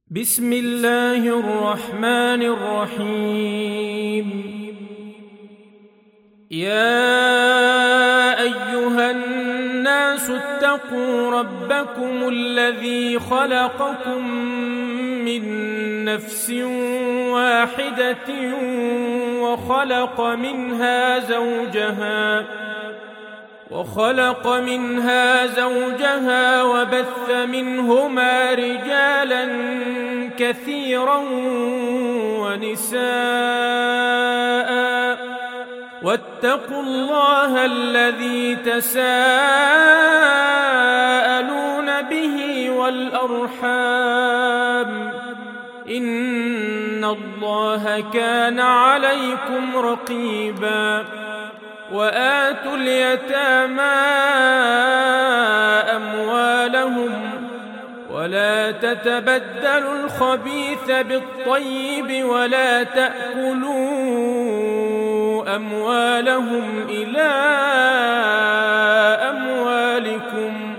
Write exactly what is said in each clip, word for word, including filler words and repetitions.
بسم الله الرحمن الرحيم. يا أيها الناس اتقوا ربكم الذي خلقكم من نفس واحدة وخلق منها زوجها وخلق منها زوجها وبث منهما رجالا كثيرا ونساء، واتقوا الله الذي تساءلون به والأرحام، إن الله كان عليكم رقيبا. وآتوا اليتامى أموالهم ولا تتبدلوا الخبيث بالطيب ولا تأكلوا أموالهم إلى أموالكم،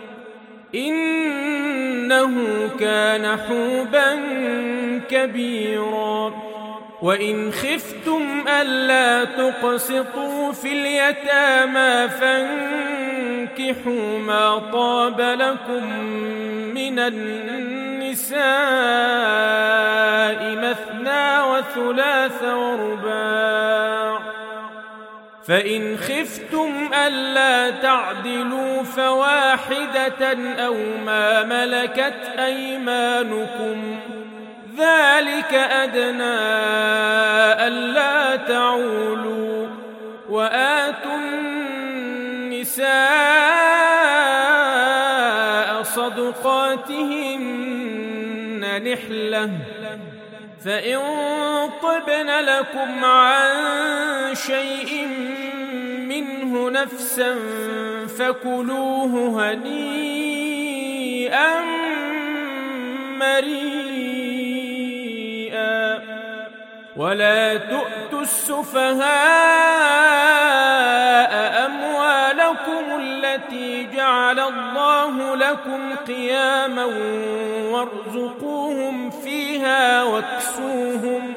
إنه كان حوبا كبيرا. وإن خفتم ألا تقسطوا في اليتامى فانكحوا ما طاب لكم من النساء مثنى وثلاث ورباع، فإن خفتم ألا تعدلوا فواحدة أو ما ملكت أيمانكم، ذلك أدنى ألا تعولوا. وآتوا النساء صدقاتهن نحلة، فإن طبن لكم عن شيء منه نفسا فكلوه هنيئا مريئا. ولا تؤتوا السفهاء أموالكم التي جعل الله لكم قياما وارزقوهم فيها واكسوهم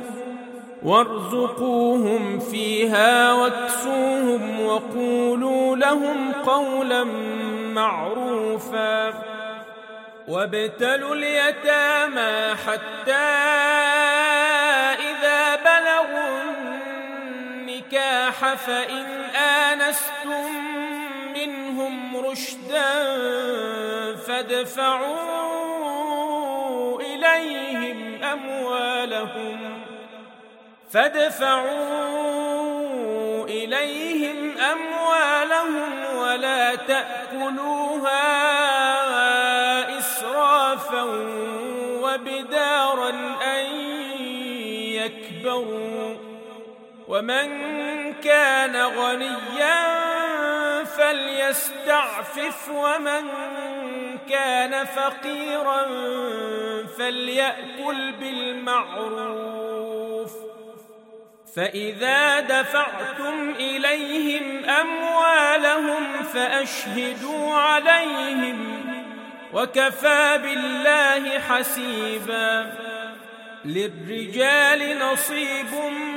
وارزقوهم فيها واكسوهم وقولوا لهم قولا معروفا. وابتلوا اليتامى حتى إذا بلغوا النكاح فإن آنستم منهم رشدا فادفعوا إليهم أموالهم فادفعوا إليهم أموالهم ولا تأكلوها إسرافا وبدارا أن يكبروا. ومن كان غنيا فليستعفف ومن كان فقيرا فليأكل بالمعروف. فإذا دفعتم إليهم أموالهم فأشهدوا عليهم وكفى بالله حسيبا. للرجال نصيب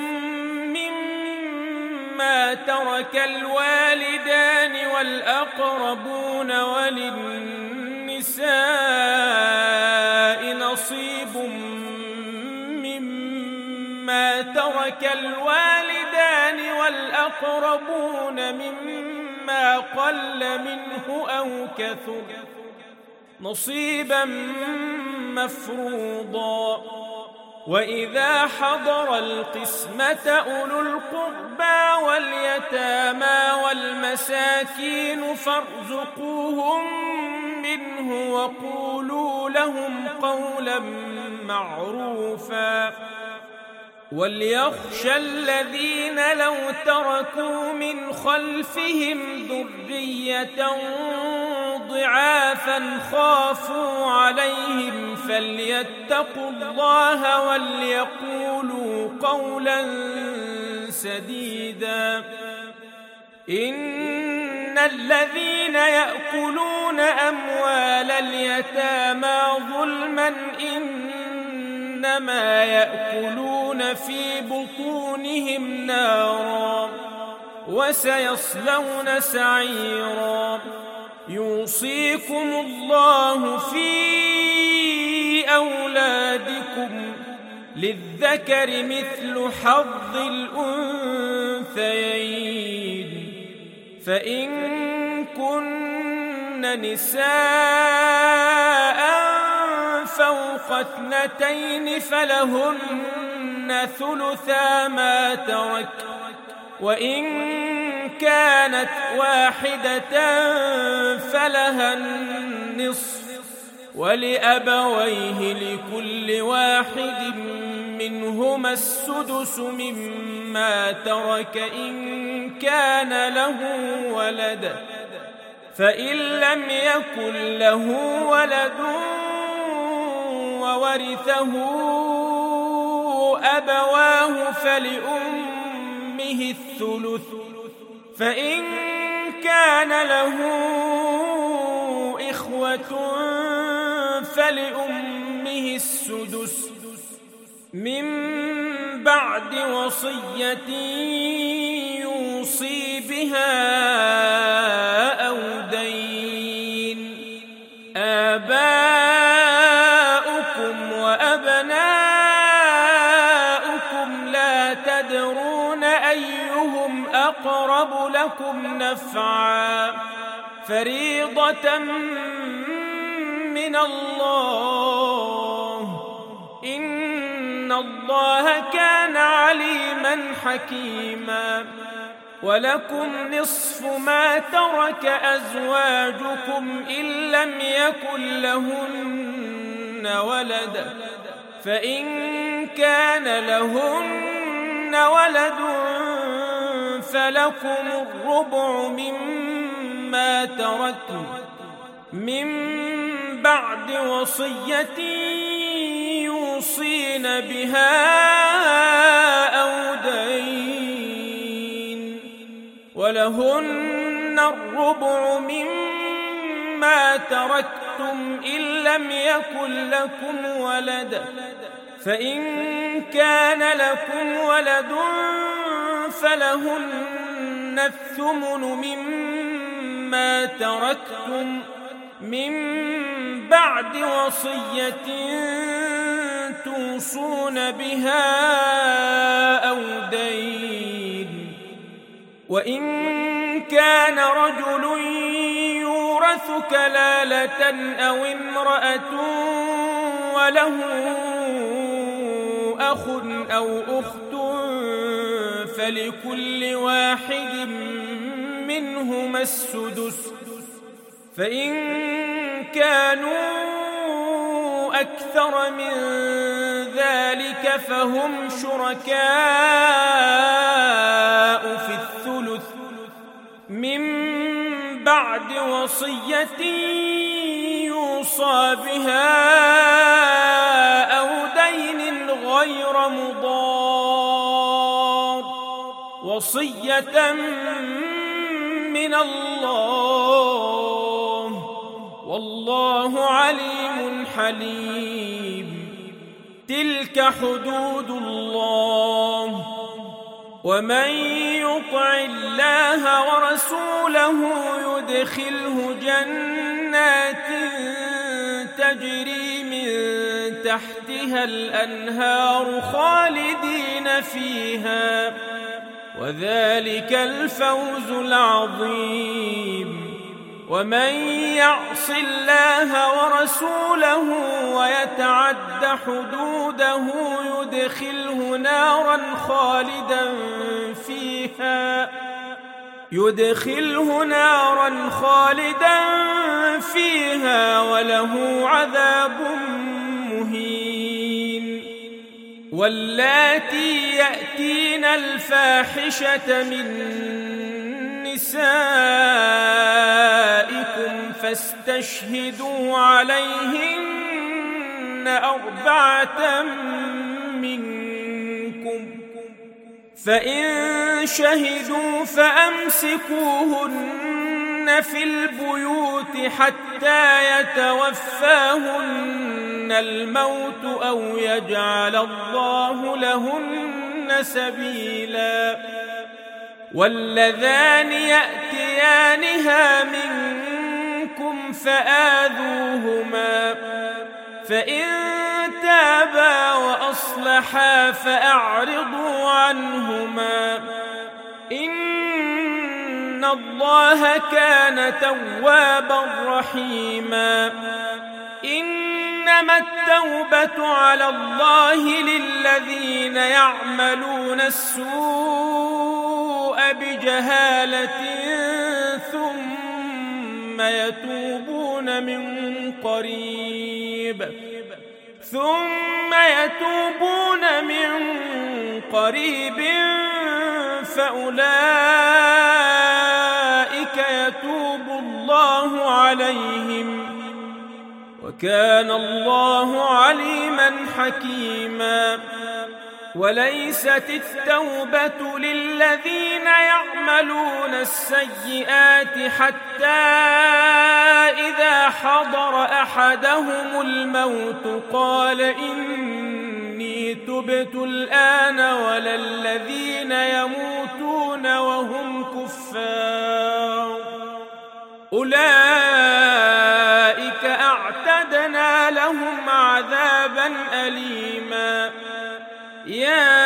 مما ترك الوالدان والأقربون وللنساء نصيب مما ترك الوالدان والأقربون مما قل منه أو كثر نصيبا مفروضا. وإذا حضر القسمة أولو القربى واليتامى والمساكين فارزقوهم منه وقولوا لهم قولا معروفا. وليخشى الذين لو تركوا من خلفهم ذرية ضعافا خافوا عليهم فليتقوا الله وليقولوا قولا سديدا. إن الذين يأكلون أموال اليتامى ظلما إن إنما يأكلون في بطونهم نارا وسيصلون سعيرا. يوصيكم الله في أولادكم للذكر مثل حظ الأنثيين، فإن كن نساء فوق اثنتين فلهن ثلثا ما ترك، وإن كانت واحدة فلها النصف، ولأبويه لكل واحد منهما السدس مما ترك إن كان له ولد، فإن لم يكن له ولد وورثه أبواه فلأمه الثلث، فإن كان له إخوة فلأمه السدس من بعد وصية يوصي بها أو دين. آباؤكم وأبناؤكم لا تدرون أيهم أقرب لكم نفعا، فريضة من الله، إن الله كان عليما حكيما. ولكم نصف ما ترك أزواجكم إن لم يكن لهن ولد، فإن كان لهن ولد فلكم الربع مما تركتم من بعد وصية يوصين بها أو دين، ولهن الربع مما تركتم إن لم يكن لكم ولد، فإن كان لكم ولد فلهن الثمن مما تركتم من بعد وصية توصون بها أو دين. وإن كان رجل يورث كلالة أو امرأة وله أخ أو أخت فلكل واحد منهما السدس، فإن كانوا أكثر من ذلك فهم شركاء في الثلث من بعد وصية يوصى بها أو دين غير مضار، وصية من الله، والله عليم حليم. تلك حدود الله، ومن يطع الله ورسوله يدخله جنات تجري من تحتها الأنهار خالدين فيها، وذلك الفوز العظيم. ومن يعص الله ورسوله ويتعد حدوده يدخله نارا خالدا فيها يدخله نارا خالدا فيها وله عذاب مهين. واللاتي يأتين الفاحشة من نسائكم فاستشهدوا عليهن أربعة منكم، فإن شهدوا فأمسكوهن في البيوت حتى يتوفاهن الموت أو يجعل الله لهن سبيلا. واللذان يأتيانها منكم فآذوهما فإن تابا وأصلحا فأعرضوا عنهما إن الله كان توابا رحيما. إنما التوبة على الله للذين يعملون السوء بجهالة ثم يتوبون من قريب ثم يتوبون من قريب فأولئك يتوب الله عليهم وكان الله عليما حكيما. وليست التوبة للذين يعملون السيئات حتى إذا حضر أحدهم الموت قال إني تبت الآن ولا الذين يموتون وهم كفار أولئك أعتدنا لهم عذابا أليما. يا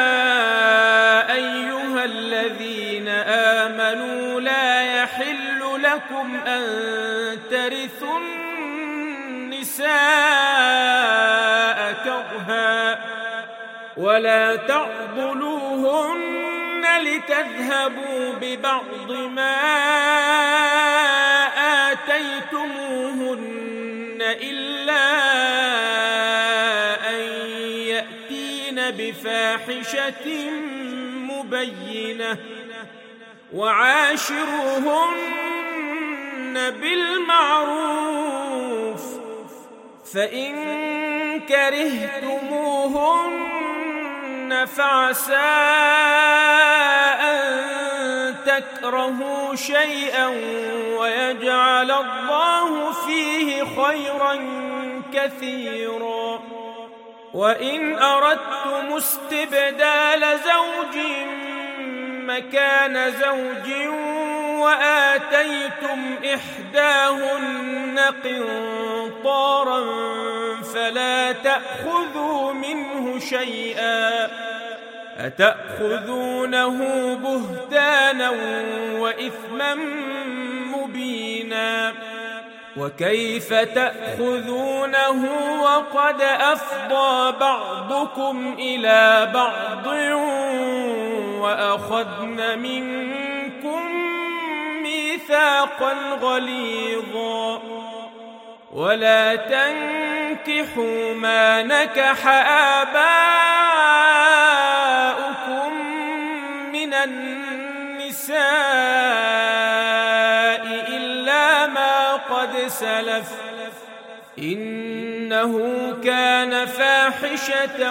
أيها الذين آمنوا لا يحل لكم أن ترثوا النساء كرها ولا تعضلوهن لتذهبوا ببعض ما آتيتموهن إلا أن يأتين بفاحشة مبينة وعاشروهن بالمعروف فإن كرهتموهن فعسى أن تكرهوا شيئا ويجعل الله فيه خيرا كثيرا. وإن أردتم استبدال زوج مكان زوج وآتيتم إحداهن قنطارا فلا تأخذوا منه شيئا أتأخذونه بهتانا وإثما مبينا. وكيف تأخذونه وقد أفضى بعضكم إلى بعض وأخذن منكم ميثاقا غليظا. ولا تنكحوا ما نكح آباؤكم من النساء إلا ما قد سلف إنه كان فاحشة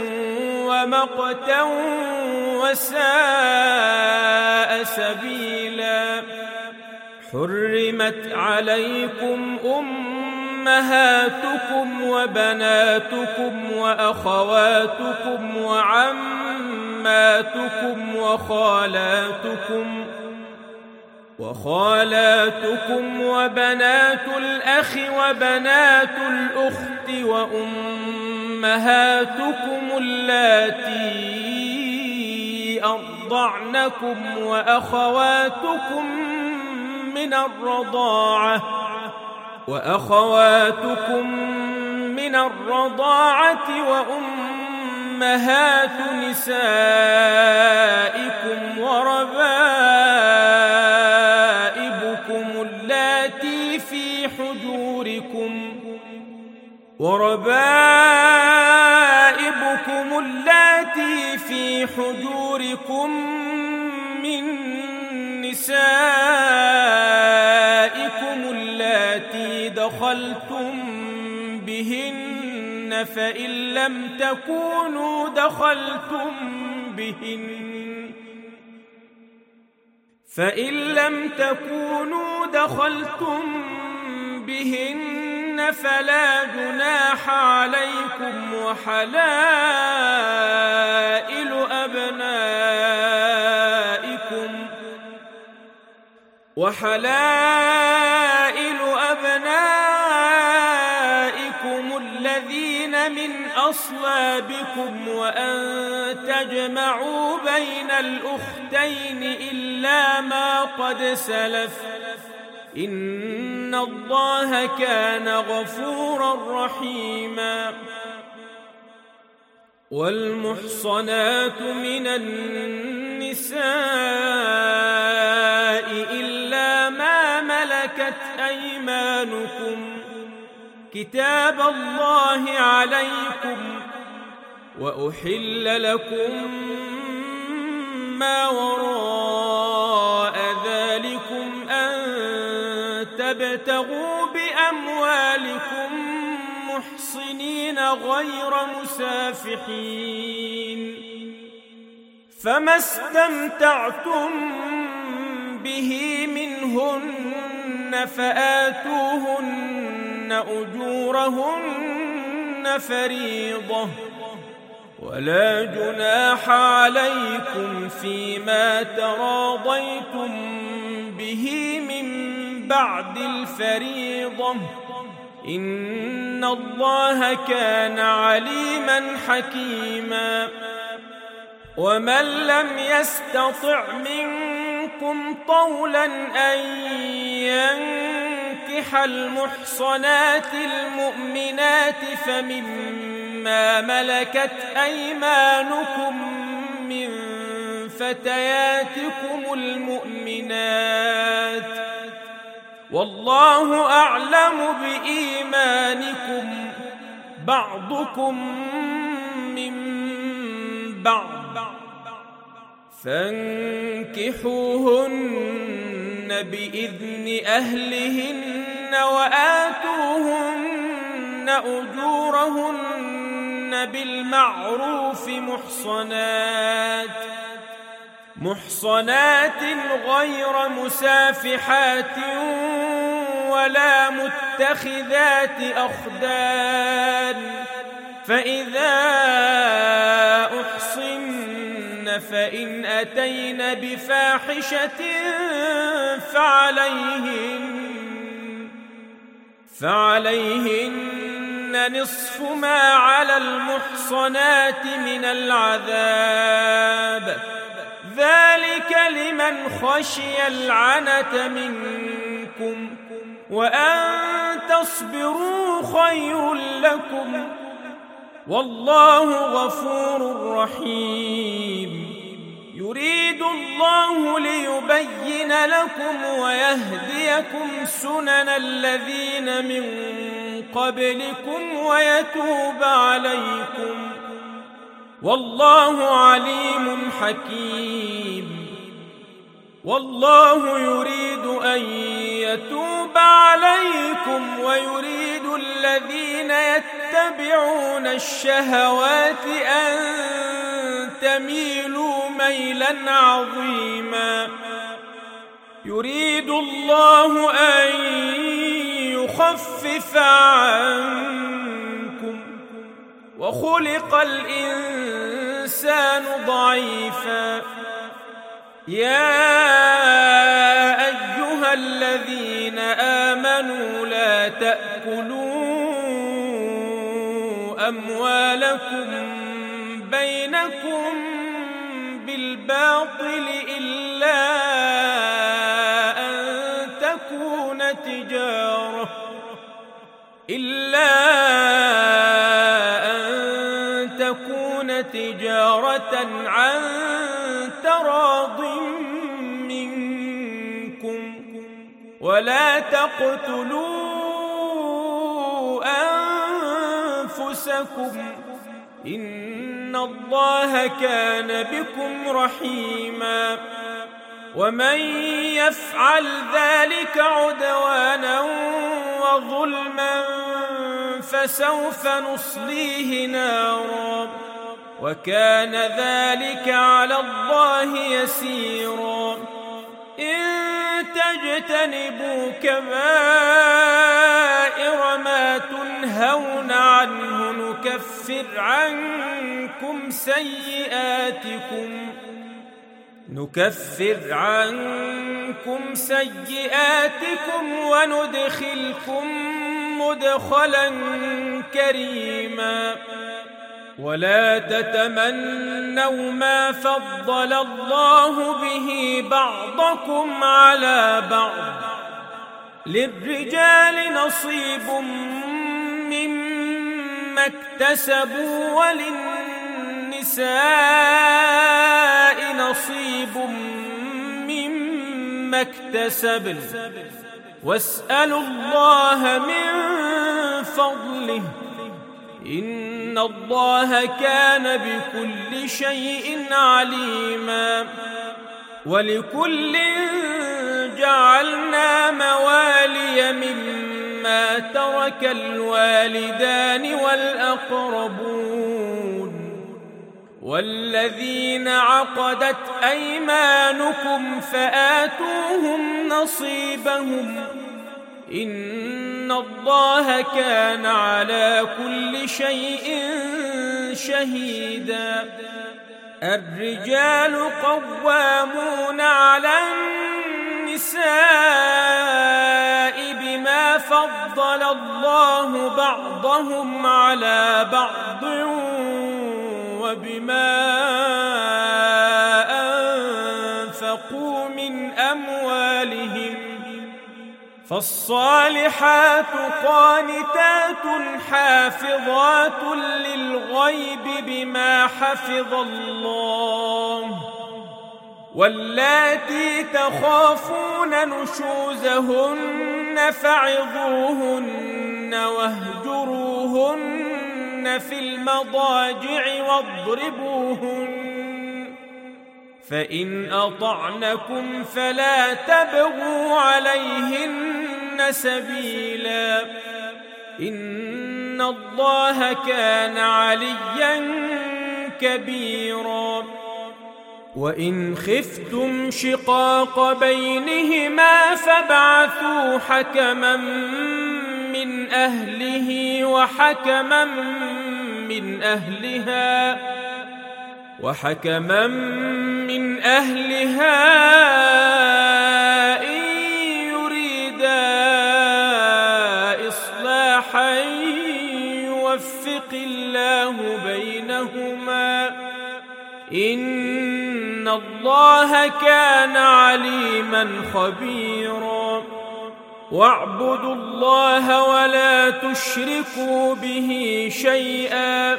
ومقتا وساء سبيلا. حرمت عليكم أمهاتكم وبناتكم وأخواتكم وعماتكم وخالاتكم وخالاتكم وبنات الأخ وبنات الأخت وأمهاتكم اللاتي أرضعنكم وأخواتكم من الرضاعة وأخواتكم من الرضاعة وأمهات نسائكم وربائبكم اللاتي في حجوركم وربائبكم اللاتي في حجوركم من نسائكم اللاتي دخلتم بهن فإن لم تكونوا دخلتم بهن فإن لم تكونوا دخلتم بهن فلا جناح عليكم وحلائل أبنائكم وحلائل أبنائكم الذين من أصلابكم وأن تجمعوا بين الأختين إلا ما قد سلف إن الله كان غفورا رحيما. والمحصنات من النساء إلا ما ملكت أيمانكم كتاب الله عليكم وأحل لكم ما وراء ذلكم أن تبتغوا بأموالكم محصنين غير مسافحين فما استمتعتم به منهن فآتوهن أجورهن فريضة ولا جناح عليكم فيما تراضيتم به من بعد الفريضة إن الله كان عليما حكيما. ومن لم يستطع منكم طولا أن ينكح المحصنات المؤمنات فمما ملكت أيمانكم من فتياتكم المؤمنات والله أعلم بإيمانكم بعضكم من بعض فانكحوهن بإذن أهلهن وآتوهن أجورهن بالمعروف محصنات محصنات غير مسافحات ولا متخذات أخدان فإذا أحصن فإن أتين بفاحشة فعليهن فعليهن نصف ما على المحصنات من العذاب ذلك لمن خشي العنة منكم وأن تصبروا خير لكم والله غفور رحيم. يريد الله ليبين لكم ويهديكم سنن الذين من قبلكم ويتوب عليكم والله عليم حكيم. والله يريد أن يتوب عليكم ويريد الذين يتبعون الشهوات أن تميلوا ميلا عظيما. يريد الله أن يخفف عنكم وخلق الإنسان ضعيفا. يا أيها الذين آمنوا لا تأكلوا أموالكم بينكم بالباطل إلا أن تكون تجارة إلا أن تكون تجارة عن تراض منكم ولا تقتلوا أنفسكم إن الله كان بكم رحيما. ومن يفعل ذلك عدوانا وظلما فسوف نصليه نارا وكان ذلك على الله يسيرا. إن تجتنبوا كبائر ما تنهون عنه نكفر عنكم سيئاتكم نكفر عنكم سيئاتكم وندخلكم مدخلا كريما. ولا تتمنوا ما فضل الله به بعضكم على بعض، للرجال نصيب مما اكتسبوا وللنساء نصيب مما اكتسبن، واسألوا الله من فضله إن الله كان بكل شيء عليما. ولكل جعلنا موالي مما ترك الوالدان والأقربون والذين عقدت أيمانكم فآتوهم نصيبهم إن الله كان على كل شيء شهيدا. الرجال قوامون على النساء بما فضل الله بعضهم على بعض وبما أنفقوا من أموالهم، فالصالحات قانتات حافظات للغيب بما حفظ الله، واللاتي تخافون نشوزهن فعظوهن واهجروهن في المضاجع واضربوهن، فإن أطعنكم فلا تبغوا عليهن سبيلا إن الله كان عليا كبيرا. وإن خفتم شقاق بينهما فابعثوا حكما من أهله وحكما من أهلها وحكما من أهلها إن يريدا إصلاحا يوفق الله بينهما إن الله كان عليما خبيرا. واعبدوا الله ولا تشركوا به شيئا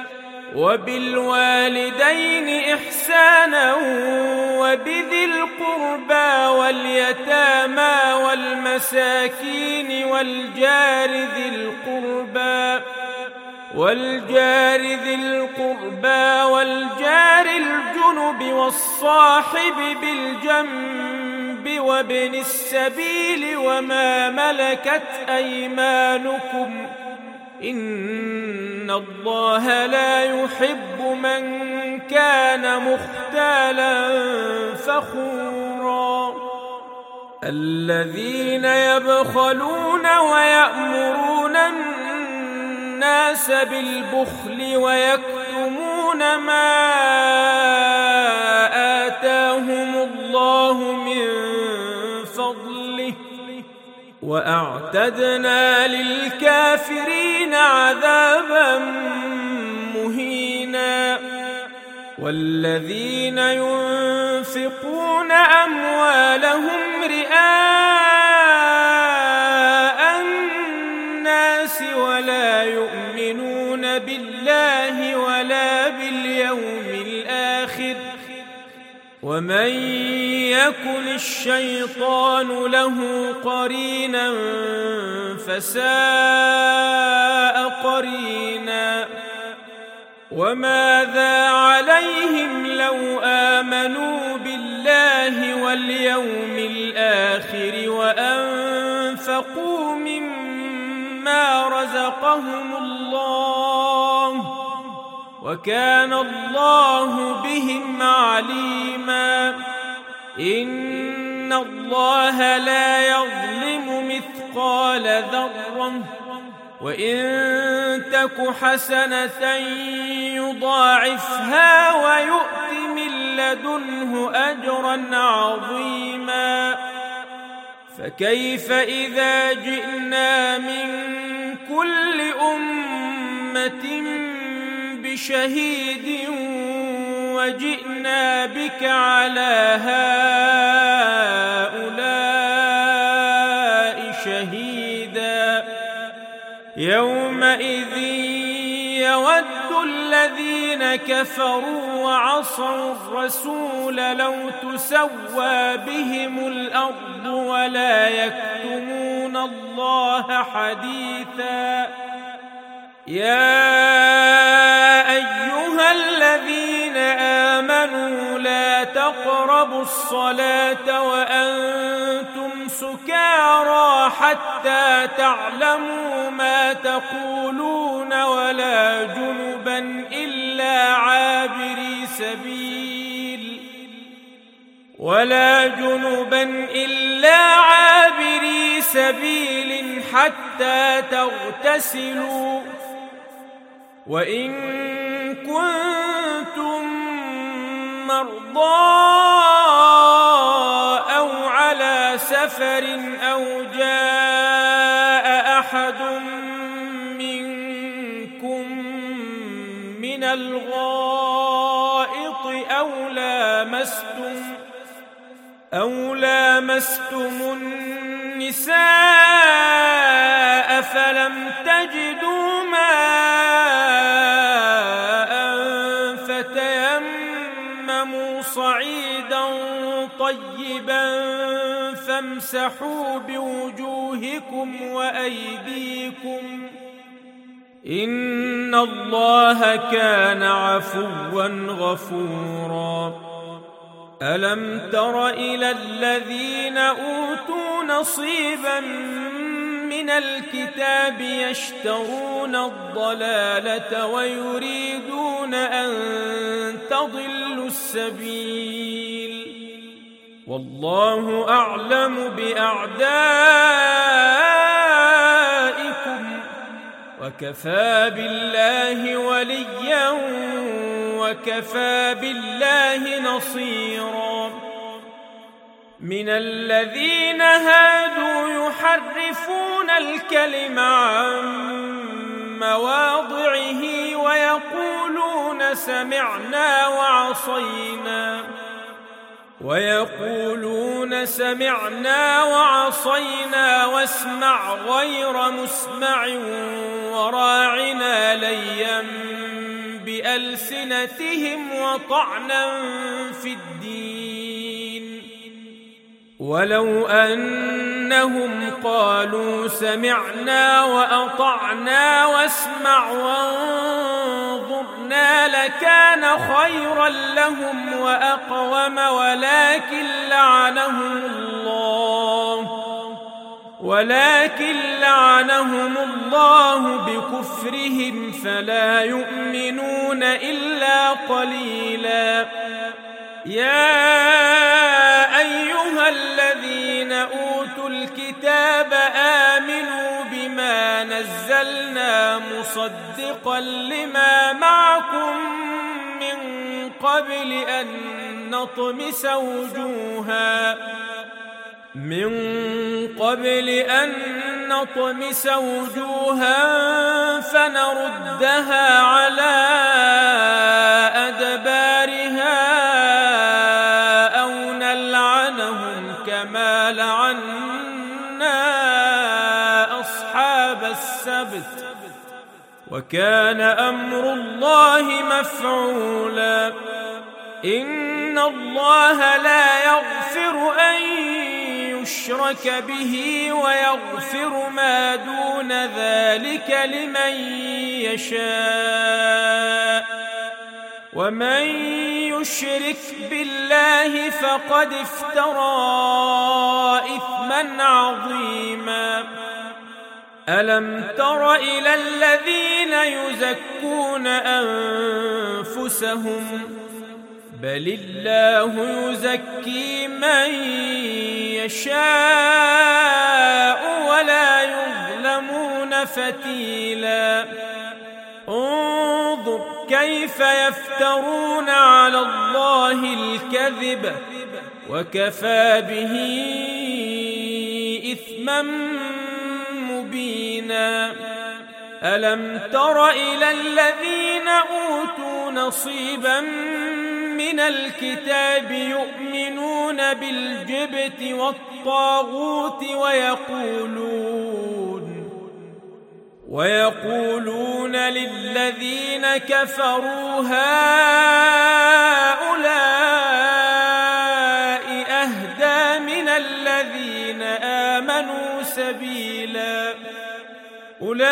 وبالوالدين إحسانا وبذي القربى واليتامى والمساكين والجار ذي القربى والجار ذي القربى والجار الجنب والصاحب بالجنب وابن السبيل وما ملكت أيمانكم إن الله لا يحب من كان مختالا فخورا. الذين يبخلون ويأمرون الناس بالبخل ويكتمون ما آتاهم الله من فضله وأعتدنا للكافرين عذابا مهينا. والذين ينفقون أموالهم رئاء الناس ولا يؤمنون بالله ولا باليوم الآخر ومن يكن الشيطان له قرينا فساء قرينا. وماذا عليهم لو آمنوا بالله واليوم الآخر وأنفقوا مما رزقهم الله وكان الله بهم عليما. إن الله لا يظلم مثقال ذرة وإن تك حسنة يضاعفها ويؤت من لدنه أجرا عظيما فكيف إذا جئنا من كل أمة بشهيد وجئنا بك على هؤلاء شهيدا يومئذ يود الذين كفروا وعصوا الرسول لو تسوى بهم الأرض ولا يكتمون الله حديثا يا أيها الذين آمنوا لا تقربوا الصلاة وأنتم سكارى حتى تعلموا ما تقولون ولا جنبا إلا عابري سبيل ولا جنبا إلا عابري سبيل حتى تغتسلوا وإن كنتم مرضى أو على سفر أو جاء أحد منكم من الغائط أو لامستم أو لامستم النساء فلم تجدوا ماء فتيمموا صعيدا طيبا فامسحوا بوجوهكم وأيديكم إن الله كان عفوا غفورا ألم تر إلى الذين أوتوا نصيبا من الكتاب يشترون الضلالة ويريدون أن تضلوا السبيل والله أعلم بأعدائكم وكفى بالله وليا وكفى بالله نصيرا من الذين هادوا يحرفون الكلم عن مواضعه ويقولون سمعنا وعصينا ويقولون سمعنا وعصينا واسمع غير مسمع وراعنا ليا بألسنتهم وطعنا في الدين ولو أنهم قالوا سمعنا وأطعنا واسمع وانظرنا لكان خيرا لهم وأقوم ولكن لعنهم الله ولكن لعنهم الله بكفرهم فلا يؤمنون إلا قليلا يا أيها الذين أوتوا الكتاب آمنوا بما نزلنا مصدقا لما معكم من قبل أن نطمس وجوها من قبل أن نطمس وجوها فنردها على أدبارها أو نلعنهم كما لعنا أصحاب السبت وكان أمر الله مفعولا إن الله لا يغفر أن يشرك به ويغفر ما دون ذلك لمن يشاء ومن يشرك بالله فقد افترى إثما عظيما ألم تر إلى الذين يزكون أنفسهم بل الله يزكي من يشاء ولا يظلمون فتيلا انظر كيف يفترون على الله الكذب وكفى به إثما مبينا ألم تر إلى الذين أوتوا نصيبا من الكتاب يؤمنون بالجبت والطاغوت ويقولون ويقولون للذين كفروا هؤلاء أهدى من الذين آمنوا سبيلا أولئك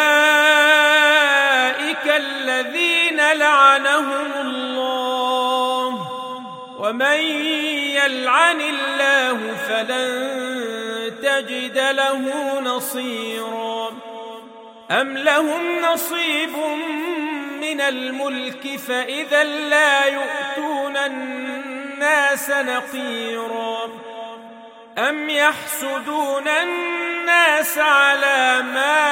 الذين لعنهم الله ومن يلعن الله فلن تجد له نصيرا أم لهم نصيب من الملك فإذا لا يؤتون الناس نقيرا أم يحسدون الناس على ما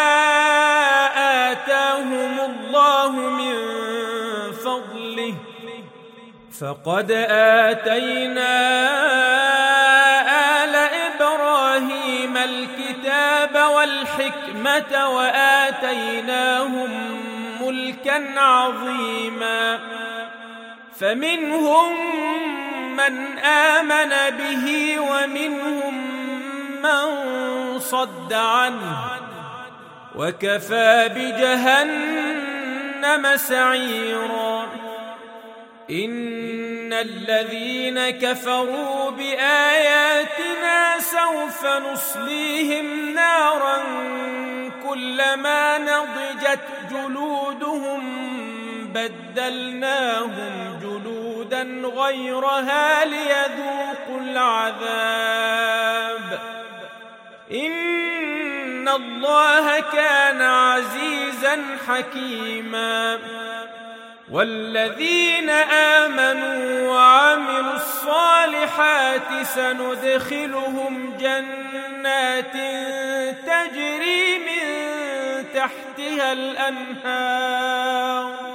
آتاهم الله من فضله فقد آتينا آل إبراهيم الكتاب والحكمة وآتيناهم ملكا عظيما فمنهم من آمن به ومنهم من صد عنه وكفى بجهنم سعيرا إن الذين كفروا بآياتنا سوف نصليهم نارا كلما نضجت جلودهم بدلناهم جلودا غيرها ليذوقوا العذاب إن الله كان عزيزا حكيما والذين آمنوا وعملوا الصالحات سندخلهم جنات تجري من تحتها الأنهار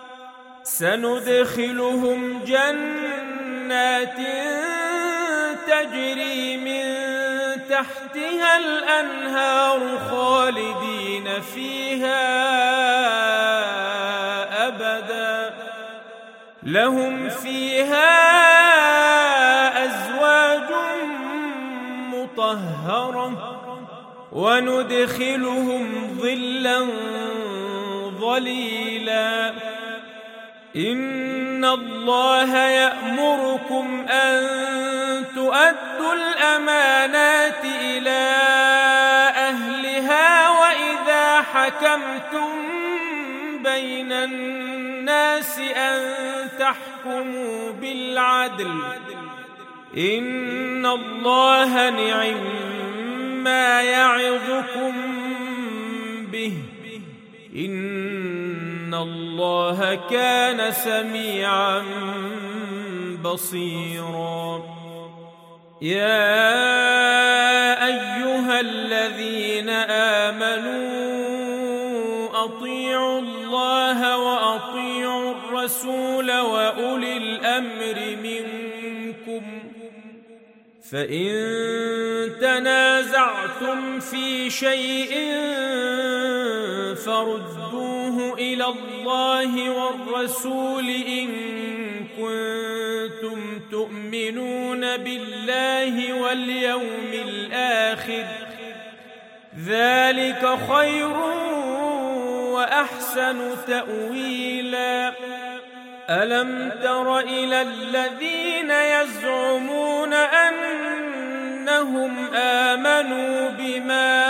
سندخلهم جنات تجري من تحتها الأنهار خالدين فيها أبدا لهم فيها أزواج مطهرة وندخلهم ظلا ظليلا إن الله يأمركم أن تؤدوا الأمانات إلى أهلها وإذا حكمتم بين الناس أن تحكموا بالعدل إن الله نعم ما يعظكم به إن الله كان سميعا بصيرا يا أيها الذين آمنوا أطيعوا الله وأطيعوا الرسول وأولي الأمر منكم فإن تنازعتم في شيء فردوه إلى الله والرسول إن كنتم تؤمنون بالله واليوم الآخر ذلك خير وأحسن تأويلا ألم تر إلى الذين يزعمون أنهم آمنوا بما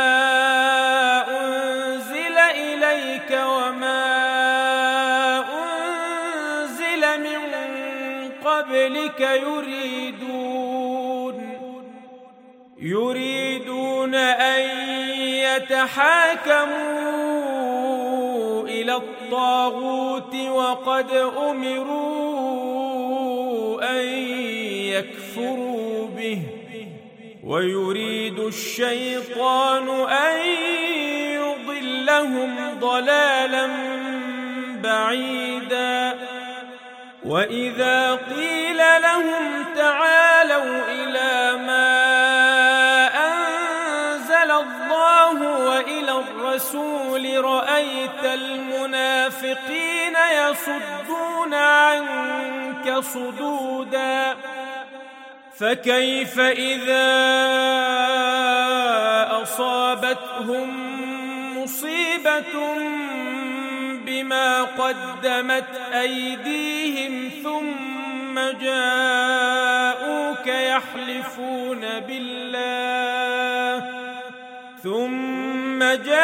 أنزل إليك وما أنزل من قبلك يريدون يريدون أن يتحاكموا إلى الطاغوت وقد أمروا أن يكفروا به ويريد الشيطان أن لهم ضلالا بعيدا. وإذا قيل لهم تعالوا إلى ما أنزل الله وإلى الرسول رأيت المنافقين يصدون عنك صدودا. فكيف إذا أصابتهم مصيبة بما قدمت أيديهم ثم جاءوك يحلفون بالله ثم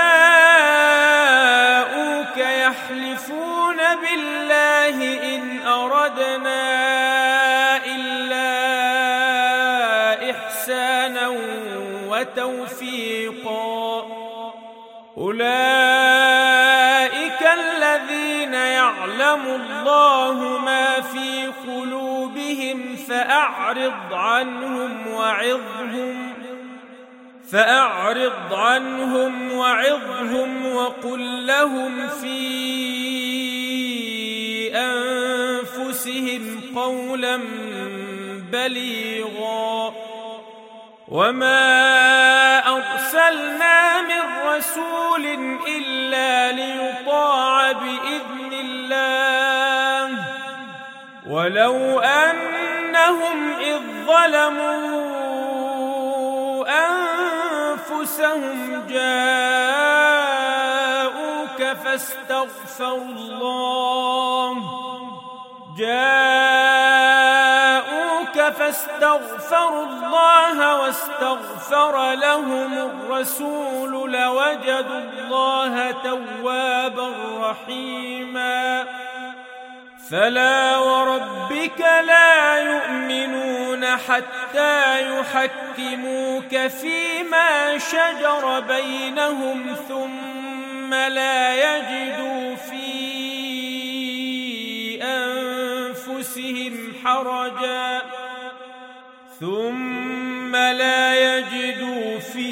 جاءوك يحلفون بالله إن أردنا إلا إحسانا وتوفيقا. أولئك الذين يعلم الله ما في قلوبهم فأعرض عنهم وعظهم فأعرض عنهم وعظهم وقل لهم في أنفسهم قولا بليغا. وما أرسلنا من رسول إلا ليطاع بإذن الله ولو أنهم إذ ظلموا أنفسهم جاءوك فاستغفروا الله جاءوك فاستغفروا الله واستغفر لهم الرسول لوجدوا الله توابا رحيما. فلا وربك لا يؤمنون حتى يحكموك فيما شجر بينهم ثم لا يجدوا في أنفسهم حرجا ثم لا يجدوا في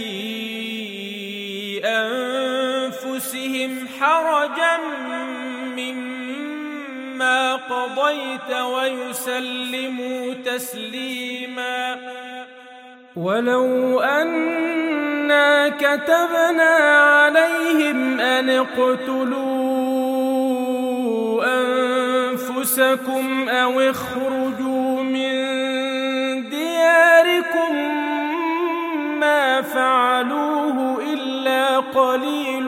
أنفسهم حرجا مما قضيت ويسلموا تسليما. ولو أنا كتبنا عليهم أن اقتلوا أنفسكم أو اخرجوا من دياركم ما فعلوه إلا قليل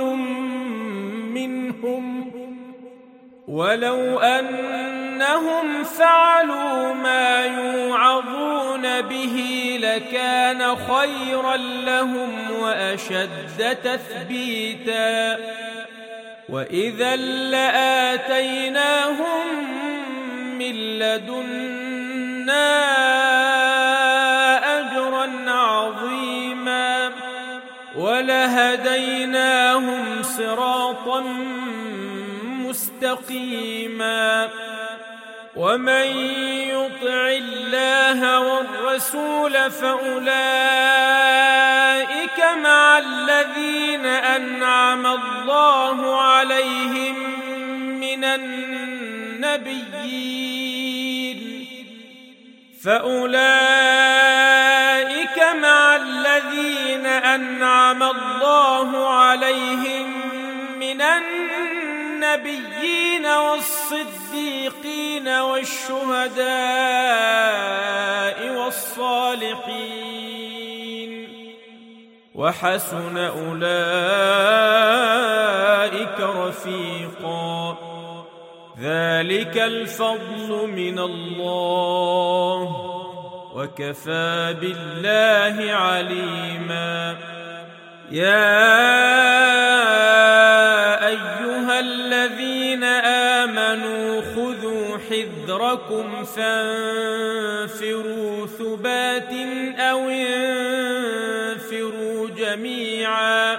منهم ولو أنهم فعلوا ما يوعظون به لكان خيرا لهم وأشد تثبيتا. وإذا لآتيناهم من لدنا أجرا عظيما ولهديناهم صراطا مستقيما. ومن يطع الله والرسول فأولئك مع الذين أنعم الله عليهم من النبيين فأولئك مع الذين أنعم الله عليهم من النبيين والصديقين والشهداء والصالحين وحسن أولئك رفيقا. ذلك الفضل من الله وكفى بالله عليما. يا أيها الذين آمنوا خذوا حذركم فانفروا ثبات أو انفروا جميعا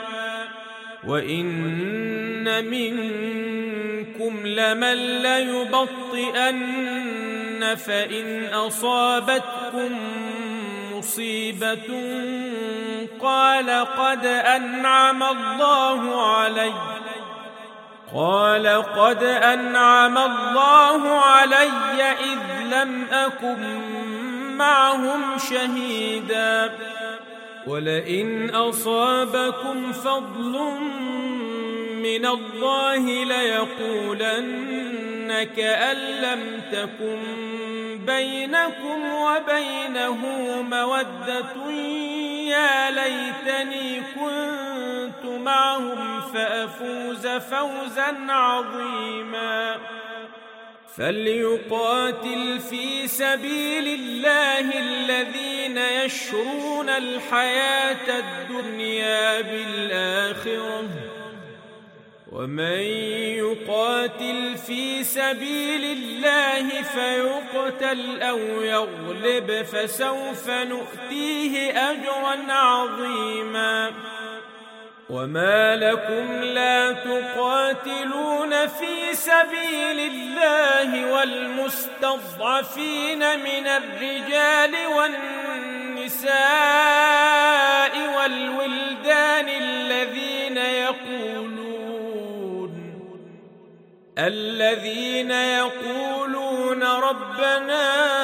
وإن منكم لمن ليبطئن فإن أصابتكم مصيبة قال قد أنعم الله علي قال قد أنعم الله علي إذ لم أكن معهم شهيدا ولئن أصابكم فضل من الله ليقولن كأن لم تكن بينكم وبينه مودة يا ليتني كنت معهم فأفوز فوزا عظيما فليقاتل في سبيل الله الذين يشرون الحياة الدنيا بالآخرة ومن يقاتل في سبيل الله فيقتل أو يغلب فسوف نؤتيه أجرا عظيما وما لكم لا تقاتلون في سبيل الله والمستضعفين من الرجال والنساء والولدان الذين يقولون الذين يقولون ربنا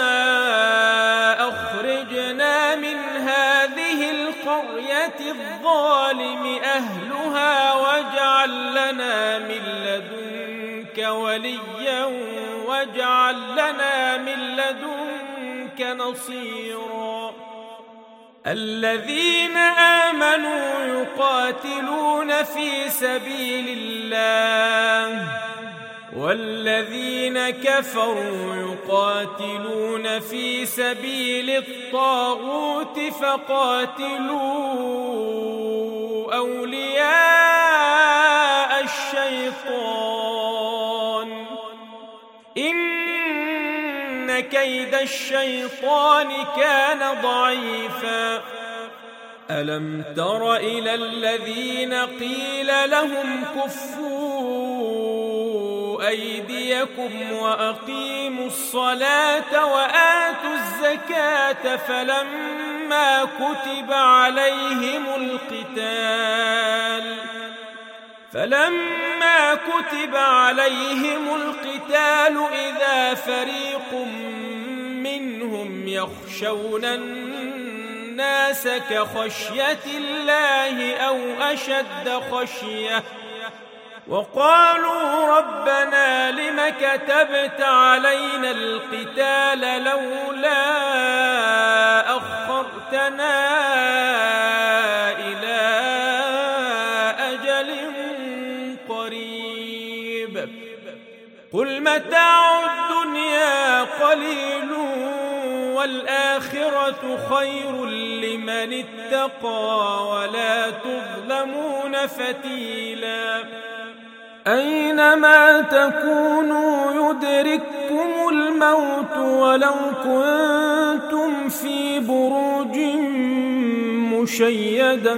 أخرجنا من هذه القرية الظالم أهلها واجعل لنا من لدنك وليا واجعل لنا من لدنك نصيرا الذين آمنوا يقاتلون في سبيل الله والذين كفروا يقاتلون في سبيل الطاغوت فقاتلوا أولياء الشيطان إن كيد الشيطان كان ضعيفا ألم تر إلى الذين قيل لهم كفوا أيديكم وأقيموا الصلاة وآتوا الزكاة فلما كتب عليهم القتال فلما كتب عليهم القتال إذا فريق منهم يخشون الناس كخشية الله أو أشد خشية وقالوا ربنا لم كتبت علينا القتال لولا أخرتنا إلى أجل قريب قل متاع الدنيا قليل والآخرة خير لمن اتقى ولا تظلمون فتيلا أينما تكونوا يدرككم الموت ولو كنتم في بروج مشيدة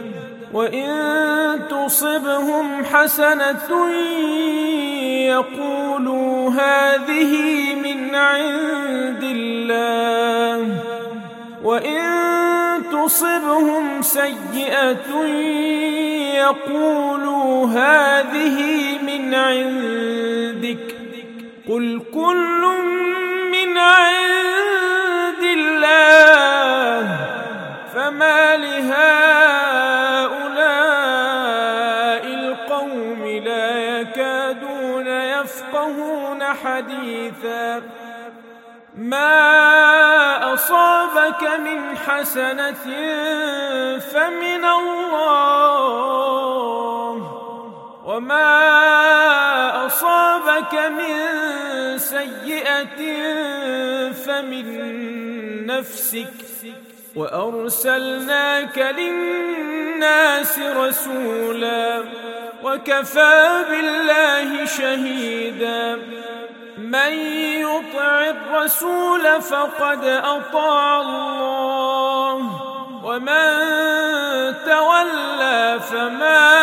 وإن تصبهم حسنة يقولوا هذه من عند الله وإن تصبهم سيئة يقولوا هذه من عندك قل كل من عند الله فما لهؤلاء القوم لا يكادون يفقهون حديثا ما أصابك من حسنة فمن الله وما أصابك من سيئة فمن نفسك وأرسلناك للناس رسولا وكفى بالله شهيدا من يطع الرسول فقد أطاع الله ومن تولى فما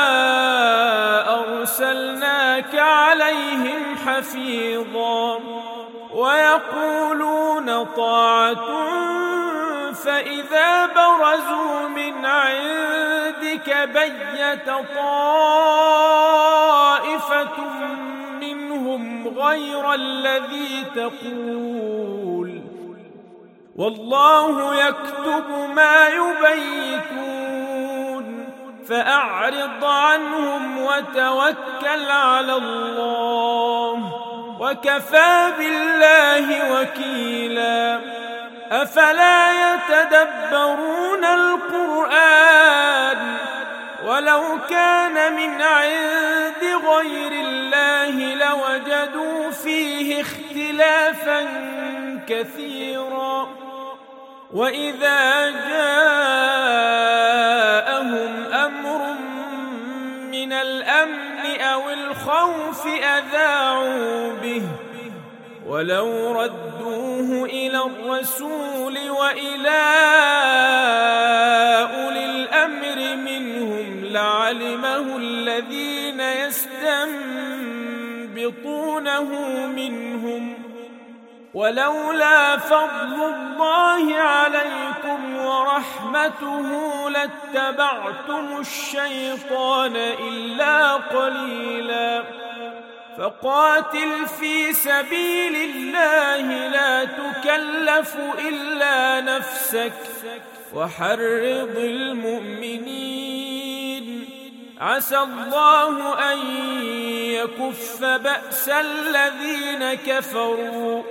أرسلناك عليهم حفيظا ويقولون طاعة فإذا برزوا من عندك بيت طائفة منهم غير الذي تقول والله يكتب ما يبيتون فأعرض عنهم وتوكل على الله وكفى بالله وكيلا أفلا يتدبرون القرآن ولو كان من عند غير الله لوجدوا فيه اختلافا كثيرا وإذا جاءهم أمر من الأمن أو الخوف أذاعوا به ولو ردوه إلى الرسول وإلى أولي الأمر منهم لعلمه الذين يستنبطونه منهم ولولا فضل الله عليكم ورحمته لاتبعتم الشيطان إلا قليلا فقاتل في سبيل الله لا تكلف إلا نفسك وحرض المؤمنين عسى الله أن يكف بأس الذين كفروا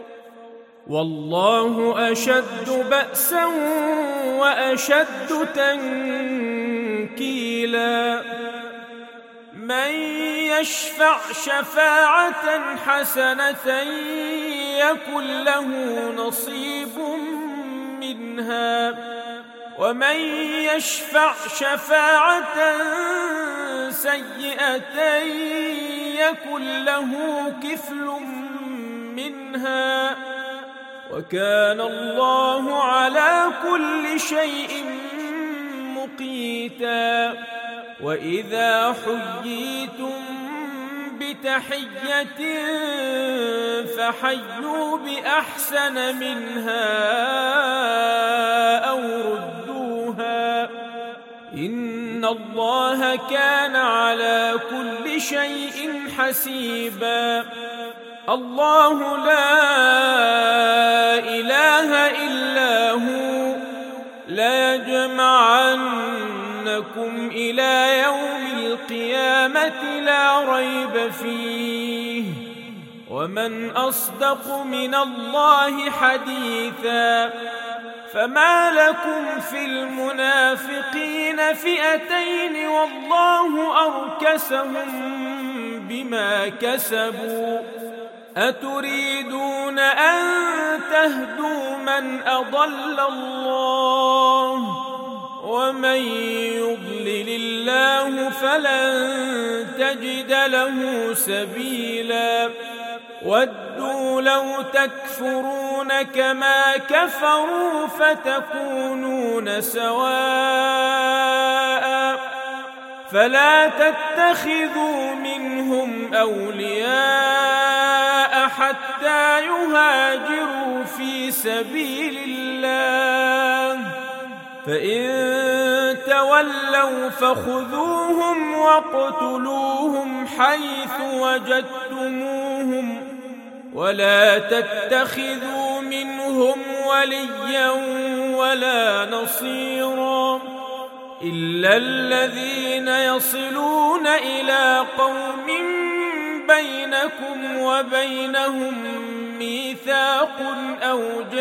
والله أشد بأسا وأشد تنكيلا من يشفع شفاعة حسنة يكن له نصيب منها ومن يشفع شفاعة سيئة يكن له كفل منها وكان الله على كل شيء مقيتا وإذا حييتم بتحية فحيوا بأحسن منها أو ردوها إن الله كان على كل شيء حسيبا الله لا إله إلا هو لا يجمعنكم إلى يوم القيامة لا ريب فيه ومن أصدق من الله حديثا فما لكم في المنافقين فئتين والله أركسهم بما كسبوا أتريدون أن تهدوا من أضل الله ومن يضلل الله فلن تجد له سبيلا ودوا لو تكفرون كما كفروا فتكونون سواء فلا تتخذوا منهم أولياء حتى يهاجروا في سبيل الله فإن تولوا فخذوهم واقتلوهم حيث وجدتموهم ولا تتخذوا منهم وليا ولا نصيرا إلا الذين يصلون إلى قوم بينكم وبينهم ميثاق أو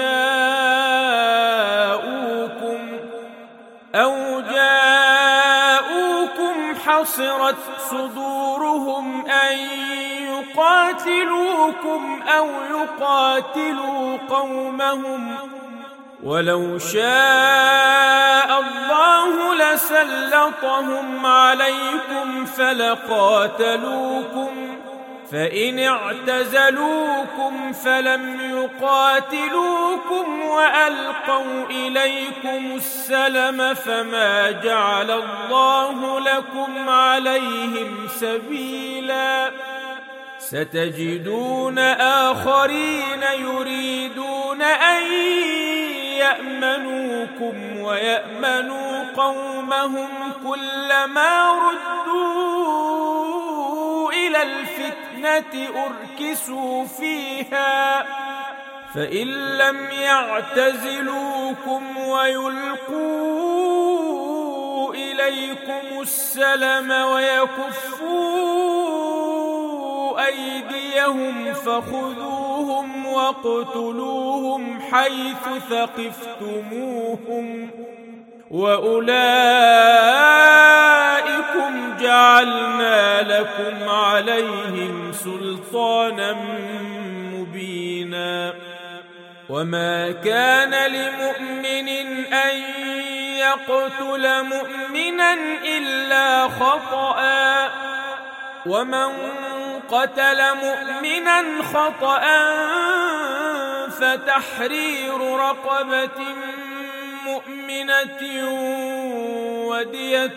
جاءوكم أو جاءوكم حصرت صدورهم أن يقاتلوكم أو يقاتلوا قومهم ولو شاء الله لسلطهم عليكم فلقاتلوكم فإن اعتزلوكم فلم يقاتلوكم وألقوا إليكم السلم فما جعل الله لكم عليهم سبيلا ستجدون آخرين يريدون أن يأمنوكم ويأمنوا قومهم كلما ردوا إلى الفتنة أركسوا فيها فإن لم يعتزلوكم ويلقوا إليكم السلم ويكفوا أيديهم فخذوهم واقتلوهم حيث ثقفتموهم وأولئكم جعلنا لكم عليهم سلطانا مبينا وما كان لمؤمن أن يقتل مؤمنا إلا خطأ ومن قتل مؤمنا خطأ فتحرير رقبة مؤمنة ودية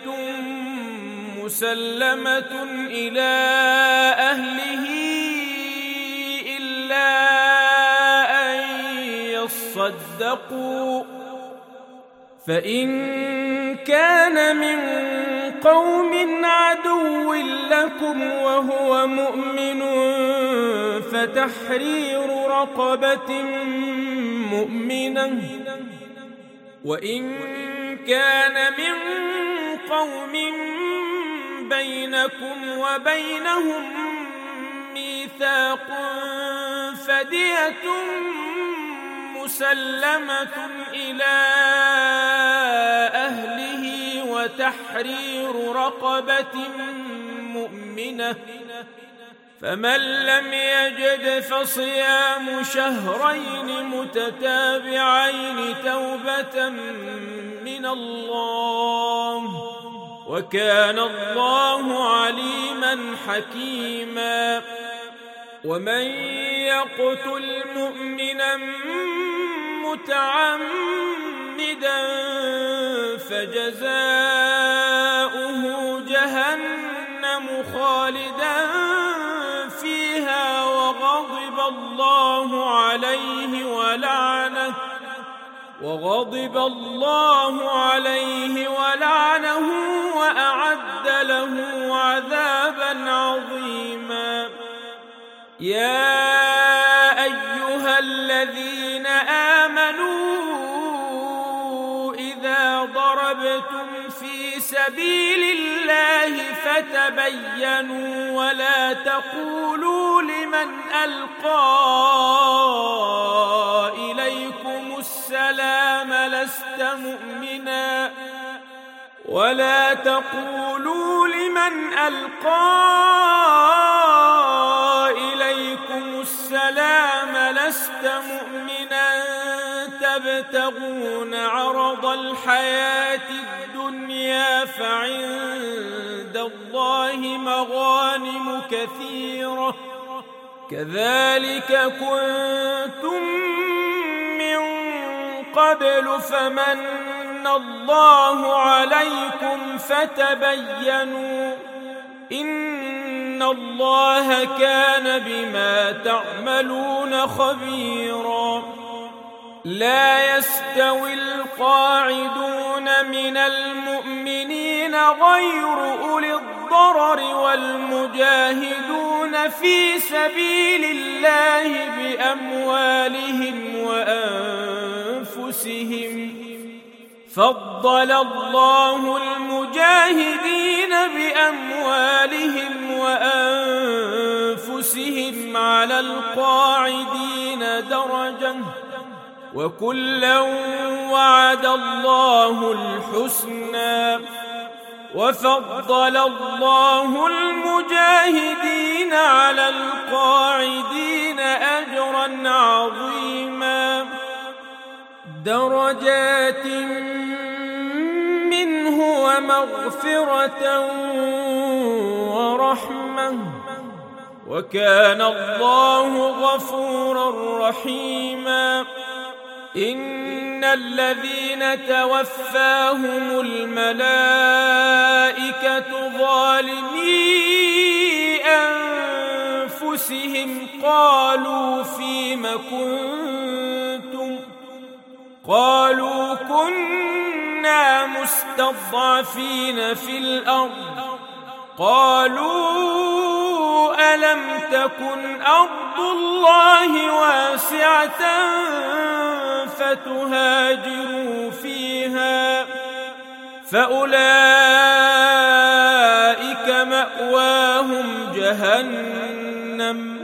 مسلمة إلى أهله إلا أن يصدقوا فإن كان من قوم عدو لكم وهو مؤمن فتحرير رقبة مؤمنة وإن كان من قوم بينكم وبينهم ميثاق فدية مسلمة إلى أهله وتحرير رقبة مؤمنة فمن لم يجد فصيام شهرين متتابعين توبة من الله وكان الله عليما حكيما ومن يقتل مؤمنا متعمدا فجزاؤه جهنم خالدا فيها وغضب الله عليه ولعنه وغضب الله عليه ولعنه وأعد له عذابا عظيما يا أيها الذين آمنوا إذا ضربتم في سبيل الله فتبينوا ولا تقولوا لمن ألقى إليكم السلام لست مؤمنا ولا تقولوا لمن ألقى إليكم السلام لست مؤمنا تبتغون عرض الحياة الدنيا فعند الله مغانم كثيرة كذلك كنتم من قبل فمن الله عليكم فتبينوا إن الله كان بما تعملون خبيرا لا يستوي القاعدون من المؤمنين غير أولي الضرر والمجاهدون في سبيل الله بأموالهم وأنفسهم فضل الله المجاهدين بأموالهم وأنفسهم على القاعدين درجة وكلا وعد الله الحسنى وفضل الله المجاهدين على القاعدين أجرا عظيما درجات منه ومغفرة ورحمة وكان الله غفورا رحيما إن الذين توفاهم الملائكة ظالمي أنفسهم قالوا فيم كنتم قالوا كنا مستضعفين في الأرض قالوا ألم تكن أرض الله واسعة فتهاجروا فيها فأولئك مأواهم جهنم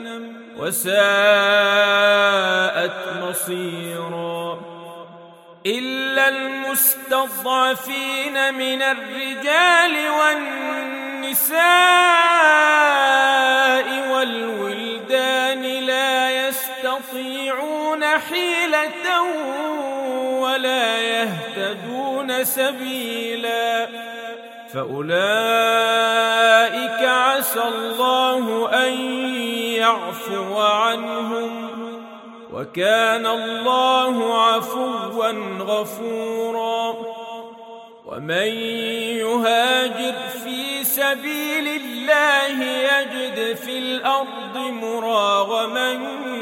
وساءت مصيرا إلا المستضعفين من الرجال والنساء والولدان لا يستطيعون حيلة ولا يهتدون سبيلا فأولئك عسى الله أن يعفو عنهم وكان الله عفوا غفورا ومن يهاجر في سبيل الله يجد في الأرض مراغما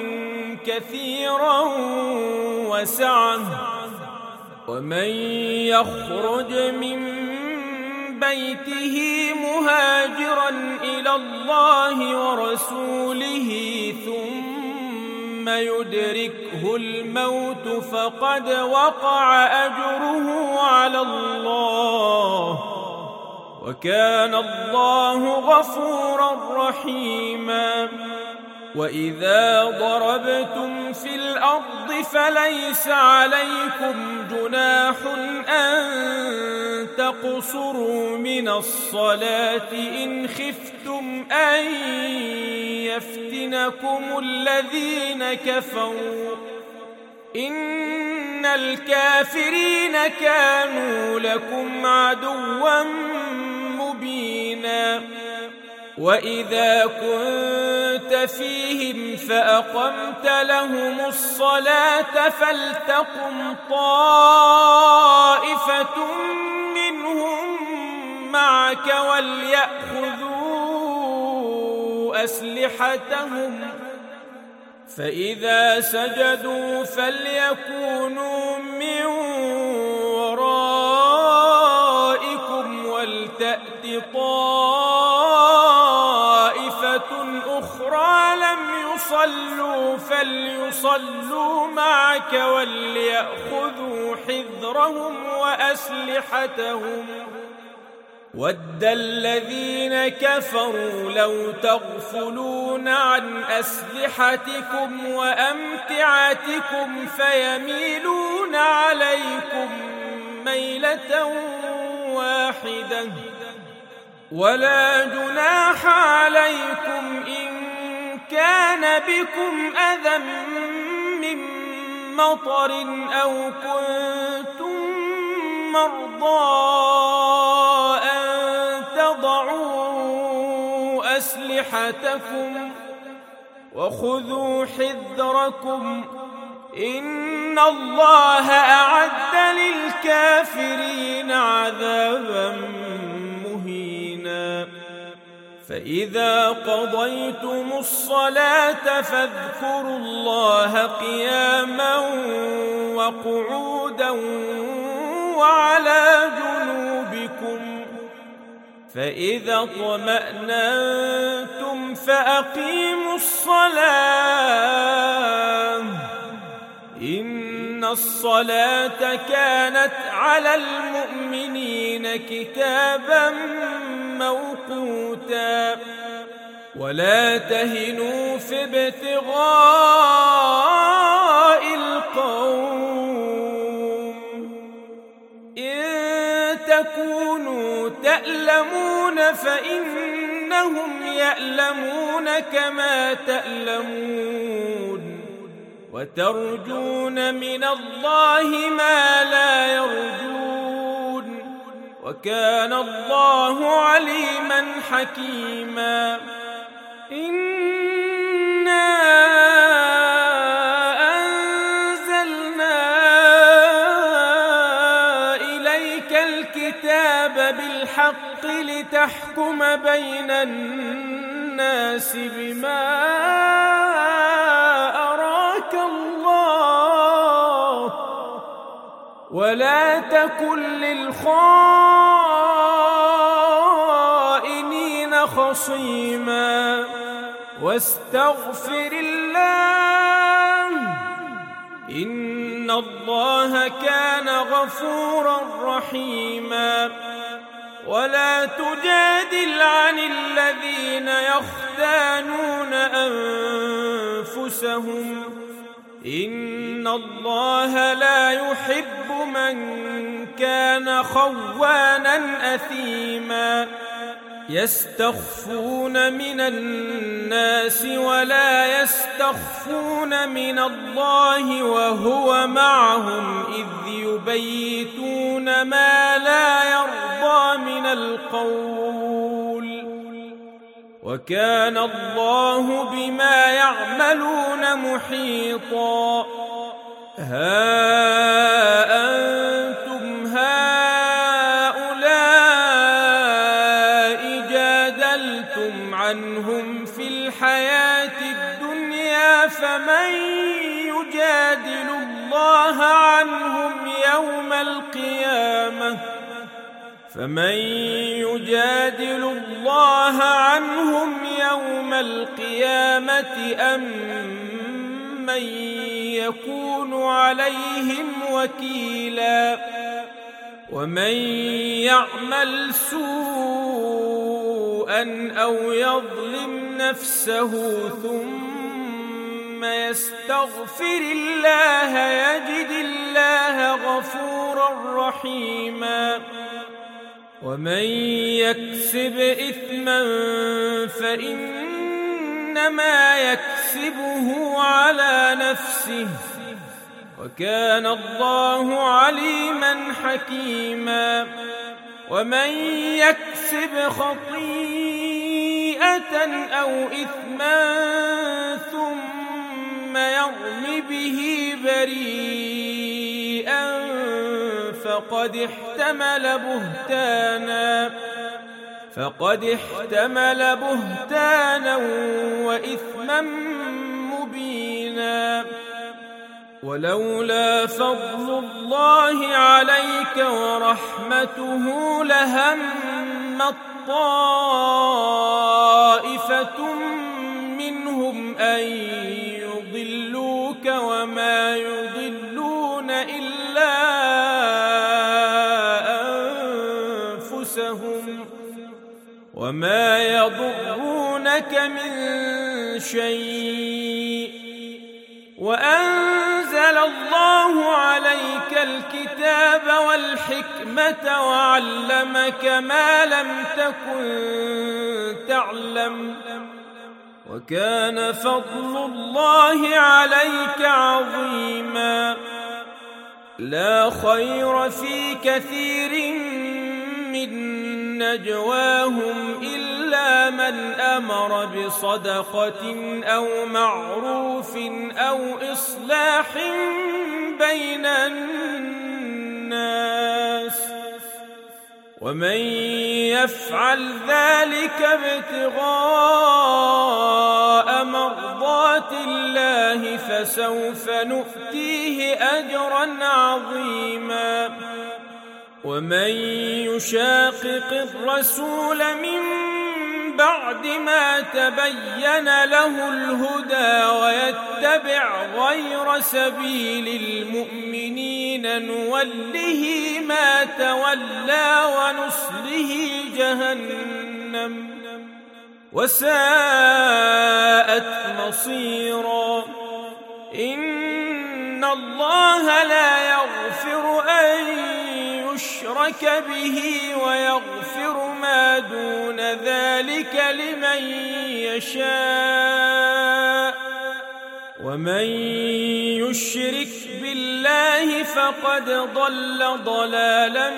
كثيرا وسعة ومن يخرج من بيته مهاجرا إلى الله ورسوله ثم يدركه الموت فقد وقع أجره على الله وكان الله غفورا رحيما وإذا ضربتم في الأرض فليس عليكم جناح أن تقصروا من الصلاة إن خفتم أن يفتنكم الذين كفروا إن الكافرين كانوا لكم عدوا مبينا وإذا كنت فيهم فأقمت لهم الصلاة فلتقم طائفة منهم معك وليأخذوا أسلحتهم فإذا سجدوا فليكونوا من ورائكم ولتأت طائفة أخرى لم يصلوا فليصلوا معك وليأخذوا حذرهم وأسلحتهم ود الذين كفروا لو تغفلون عن أسلحتكم وأمتعتكم فيميلون عليكم ميلة واحدة ولا جناح عليكم إن كان بكم أذى من مطر أو كنتم مرضى أن تضعوا أسلحتكم وخذوا حذركم إن الله أعد للكافرين عذابا مهينا فإذا قضيتم الصلاة فاذكروا الله قياما وقعودا وعلى جنوبكم فإذا اطمأننتم فأقيموا الصلاة إن الصلاة كانت على المؤمنين كتابا موقوتا ولا تهنوا في ابتغاء القوم إن تكونوا تألمون فإنهم يألمون كما تألمون وترجون من الله ما لا يرجون وكان الله عليما حكيما إنا أنزلنا إليك الكتاب بالحق لتحكم بين الناس بما ولا تكن للخائنين خصيما واستغفر الله إن الله كان غفورا رحيما ولا تجادل عن الذين يختانون أنفسهم إن الله لا يحب من كان خوانا أثيما يستخفون من الناس ولا يستخفون من الله وهو معهم إذ يبيتون ما لا يرضى من القول وكان الله بما يعملون محيطا ها أنتم هؤلاء جادلتم عنهم في الحياة الدنيا فمن يجادل الله عنهم يوم القيامة فمن يجادل الله عنهم يوم القيامة أم من يكون عليهم وكيلا ومن يعمل سوءا أو يظلم نفسه ثم يستغفر الله يجد الله غفورا رحيما ومن يكسب إثما فإنما يكسبه على نفسه وكان الله عليما حكيما ومن يكسب خطيئة أو إثما ثم يرم به بريئا فقد احتمل بهتانا فقد احتمل بهتانا وإثما مبينا ولولا فضل الله عليك ورحمته لهمت طائفة منهم أن يضلوك وما يضلون إلا أنفسهم وما يضرونك من شيء وأنزل الله عليك الكتاب والحكمة وعلمك ما لم تكن تعلم وكان فضل الله عليك عظيما لا خير في كثير من نجواهم إلا من أمر بصدقة أو معروف أو إصلاح بين الناس ومن يفعل ذلك ابتغاء مرضات الله فسوف نؤتيه أجرا عظيما ومن يشاقق الرسول من بعد ما تبين له الهدى ويتبع غير سبيل المؤمنين نوله ما تولى ونصله جهنم وساءت مصيرا إن الله لا يغفر أن يشرك به ويغفر ما دون ذلك لمن يشاء ومن يشرك بالله فقد ضل ضلالا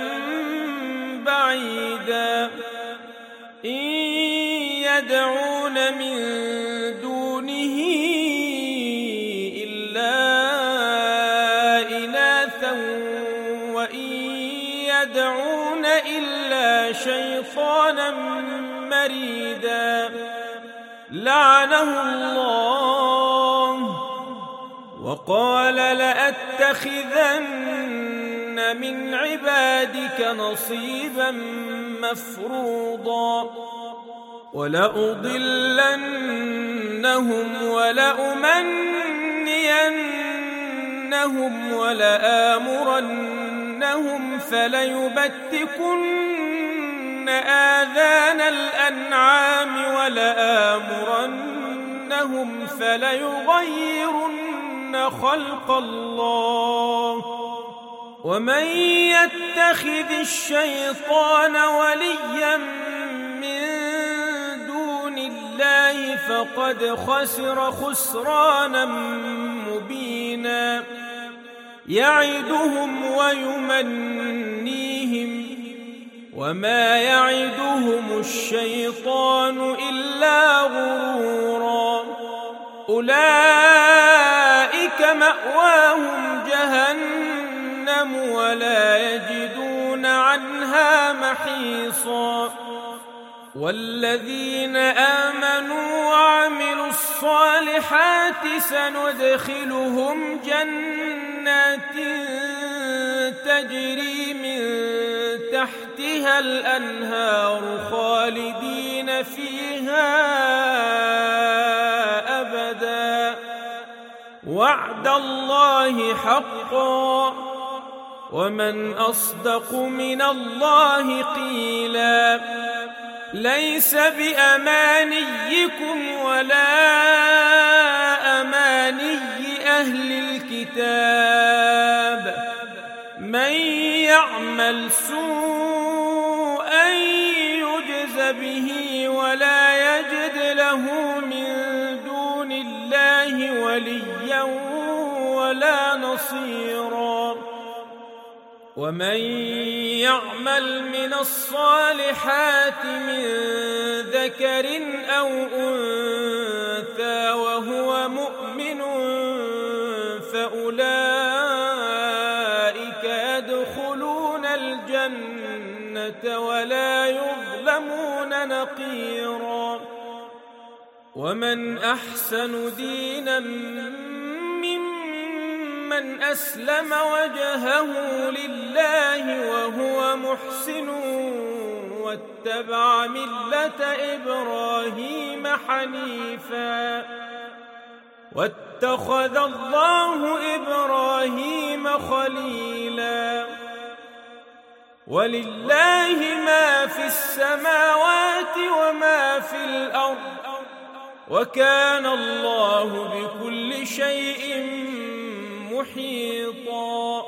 بعيدا إن يدعون من دونه إلا إناثا وإن يدعون إلا شيطانا مريدا لعنه الله وقال لأتخذن من عبادك نصيبا مفروضا ولأضلنهم ولأمنينهم ولآمرنهم فليبتكن آذان الأنعام ولآمرنهم فليغيرن خلق الله ومن يتخذ الشيطان وليا من دون الله فقد خسر خسرانا مبينا يعدهم ويمنيهم وما يعدهم الشيطان إلا غرورا أولئك مأواهم جهنم ولا يجدون عنها محيصا والذين آمنوا وعملوا الصالحات سندخلهم جنات تجري من تحتها الأنهار خالدين فيها أبدا وعد الله حقا ومن أصدق من الله قيلا ليس بأمانيكم ولا أماني أهل الكتاب من يعمل سوءا يجز به ولا يجد له من دون الله وليا ولا نصيرا ومن يعمل من الصالحات من ذكر أو أنثى وهو مؤمن فأولئك يدخلون الجنة ولا يظلمون نقيرا ومن أحسن دينا من أسلم وجهه لله وهو محسن واتبع ملة إبراهيم حنيفا واتخذ الله إبراهيم خليلا ولله ما في السماوات وما في الأرض وكان الله بكل شيء محيطا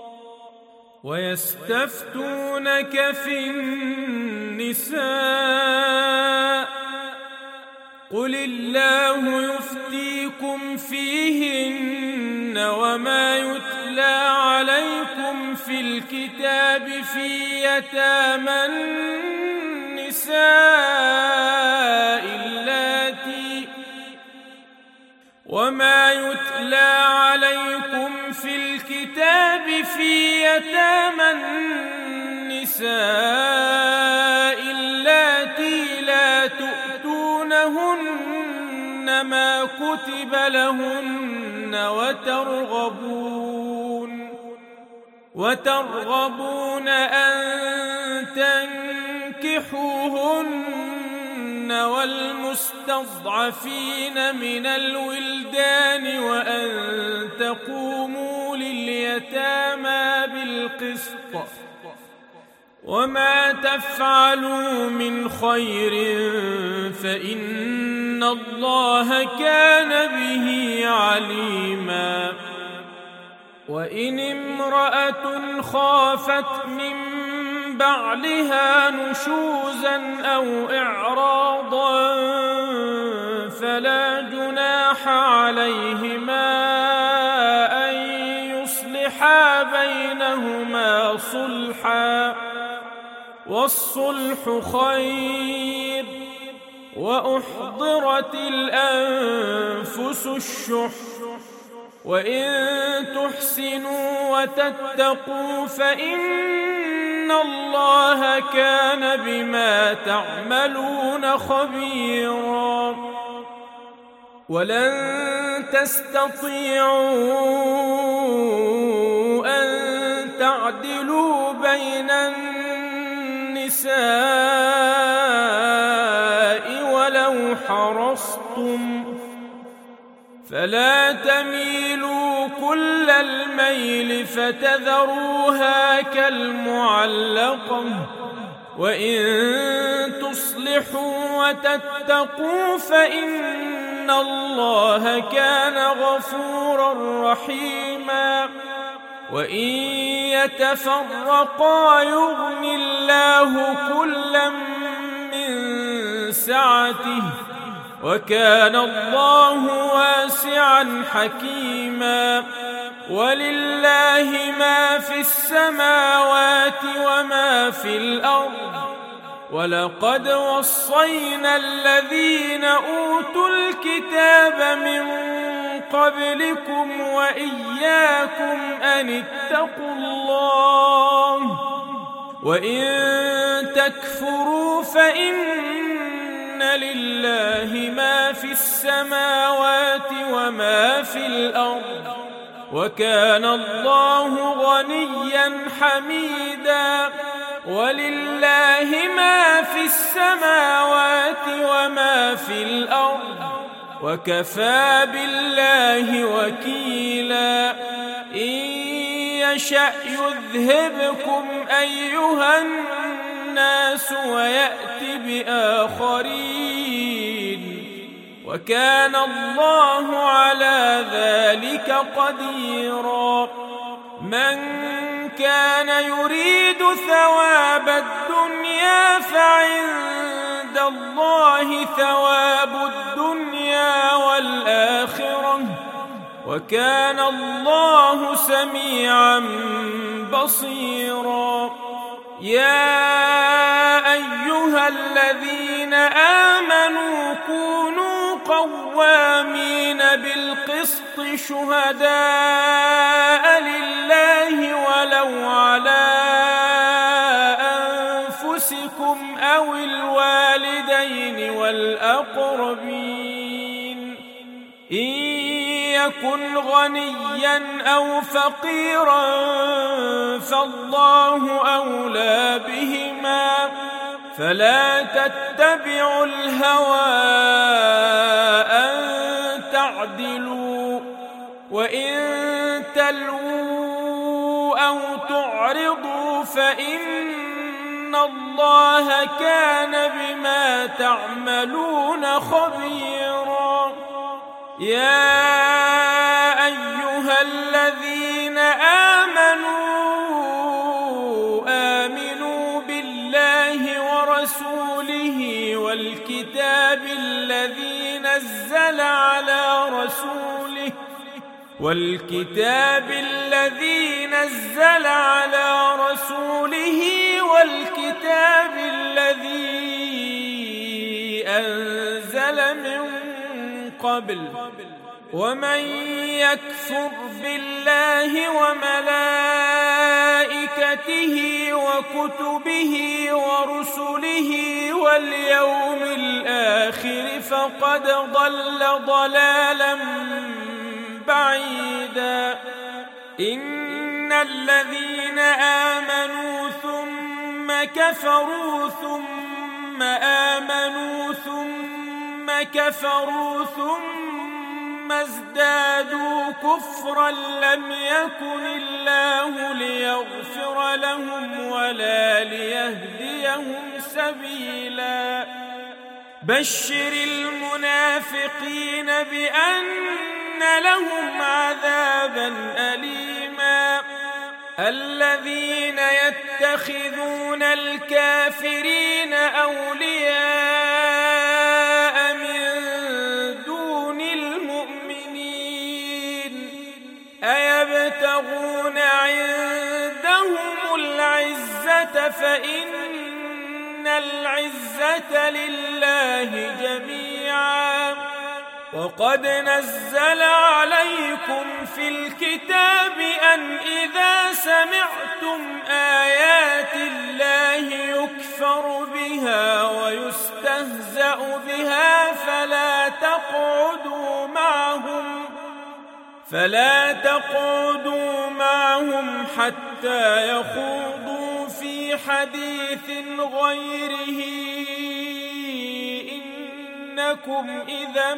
ويستفتونك في النساء قل الله يفتيكم فيهن وما يتلى عليكم في الكتاب في يتامى النساء اللاتي وما يتلى عليكم في الكتاب في يتامى النساء اللاتي لا تؤتونهن ما كتب لهن وترغبون وترغبون أن تنكحوهن والمستضعفين من الولدان وأن تقوموا لليتامى بالقسط وما تفعلوا من خير فإن الله كان به عليما وإن امرأة خافت من بعلها نشوزا أو إعراضا فلا جناح عليهما أن يصلحا بينهما صلحا والصلح خير وأحضرت الأنفس الشح وإن تحسنوا وتتقوا فإن الله كان بما تعملون خبيرا ولن تستطيعوا أن تعدلوا بين النساء ولو حرصتم فلا تميلوا كل الميل فتذروها كالمعلقة، وإن تصلحوا وتتقوا فإن الله كان غفورا رحيما. وإن يتفرقا يغن الله كلا من سعته، وكان الله واسعا حكيما. ولله ما في السماوات وما في الأرض، ولقد وصينا الذين أوتوا الكتاب من قبلكم وإياكم أن اتقوا الله، وإن تكفروا فإن لله ما في السماوات وما في الأرض، وكان الله غنيا حميدا. ولله ما في السماوات وما في الأرض، وكفى بالله وكيلا. إن يشأ يذهبكم أيها الناس ويأت بآخرين، وكان الله على ذلك قديرا. من كان يريد ثواب الدنيا فعند الله ثواب الدنيا والآخرة، وكان الله سميعا بصيرا. يا أيها الذين آمنوا كونوا قوامين بالقسط شهداء لله ولو على أنفسكم أو الوالدين والأقربين، إن يكن غنيا أو فقيرا فالله أولى بهما، فلا تتبعوا الهوى أن تعدلوا، وإن تلووا أو تعرضوا فإن الله كان بما تعملون خبيرا. يا أيها الذين آمنوا آمنوا بالله ورسوله والكتاب الذي نزل على رسوله والكتاب الذي نزل على رسوله والكتاب الذي أنزل من قبل، ومن يكفر بالله وملائكته وكتبه ورسله واليوم الآخر فقد ضل ضلالا بعيدا. إن الذين آمنوا ثم كفروا ثم آمنوا ثم كفروا ثم ازدادوا كفرا لم يكن الله ليغفر لهم ولا ليهديهم سبيلا. بشر المنافقين بأن لهم عذابا أليما. الذين يتخذون الكافرين أولياء من دون المؤمنين أيبتغون عندهم العزة فإن العزة لله جميعا. وقد نزل عليكم في الكتاب أن إذا سمعتم آيات الله يكفر بها ويستهزأ بها فلا تقعدوا معهم فلا تقعدوا معهم حتى حتى يخوضوا في حديث غيره إنكم إذا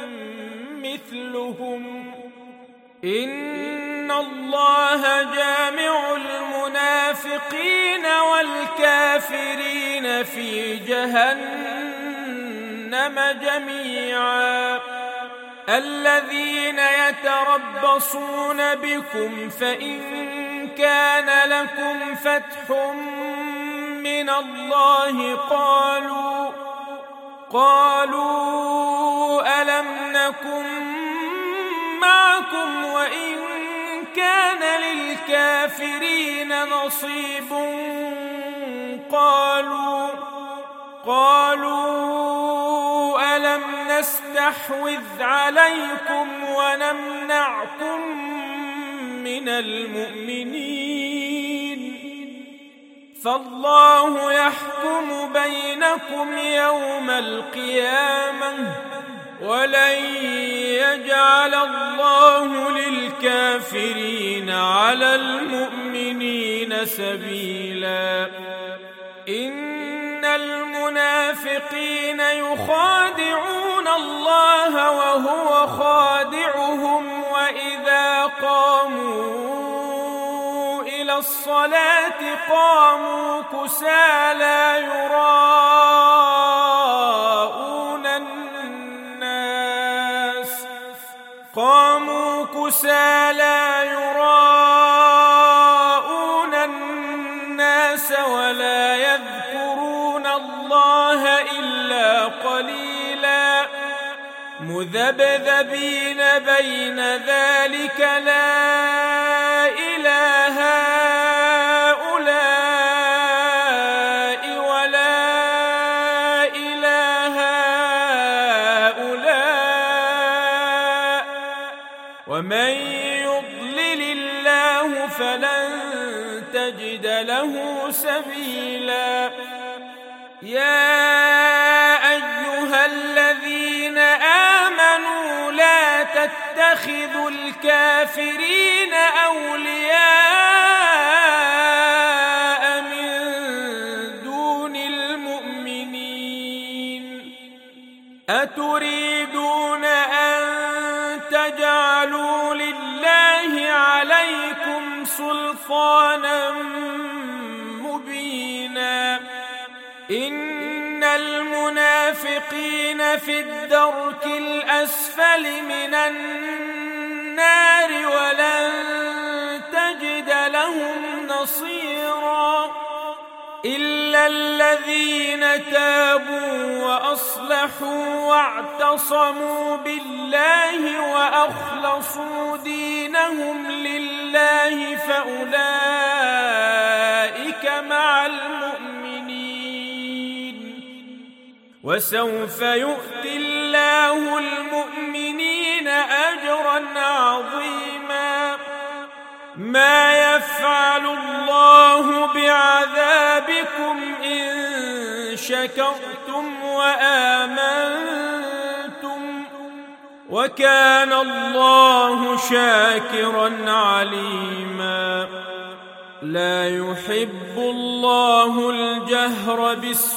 مثلهم إن الله جامع المنافقين والكافرين في جهنم جميعا الذين يتربصون بكم فإن كان لكم فتح من الله قالوا قالوا ألم نكن معكم وإن كان للكافرين نصيب قالوا قالوا ألم نستحوذ عليكم ونمنعكم من المؤمنين فالله يحكم بينكم يوم القيامة ولن يجعل الله للكافرين على المؤمنين سبيلا إن المنافقين يخادعون الله وهو خادعهم وإذا قاموا إلى الصلاة قاموا كسالى يراءون الناس قاموا كسالى يراءون الناس ولا يذكرون الله إلا قليلا مذبذبين بين ذلك لا إله هؤلاء ولا إله هؤلاء ومن يضلل الله فلن تجد له سبيلا يا أيها الذين آمنوا لا تتخذوا الكافرين أولياء من دون المؤمنين أتريدون أن تجعلوا لله عليكم سلطانا مبينا إن المنافقين في الدرك الأسفل من النار ولن تجد لهم نصيرا إلا الذين تابوا وأصلحوا واعتصموا بالله وأخلصوا دينهم لله فأولئك مع المؤمنين وسوف يؤتي الله المؤمنين أجرا عظيما ما يفعل الله بعذابكم إن شكرتم وآمنتم وكان الله شاكرا عليما لا يحب الله الجهر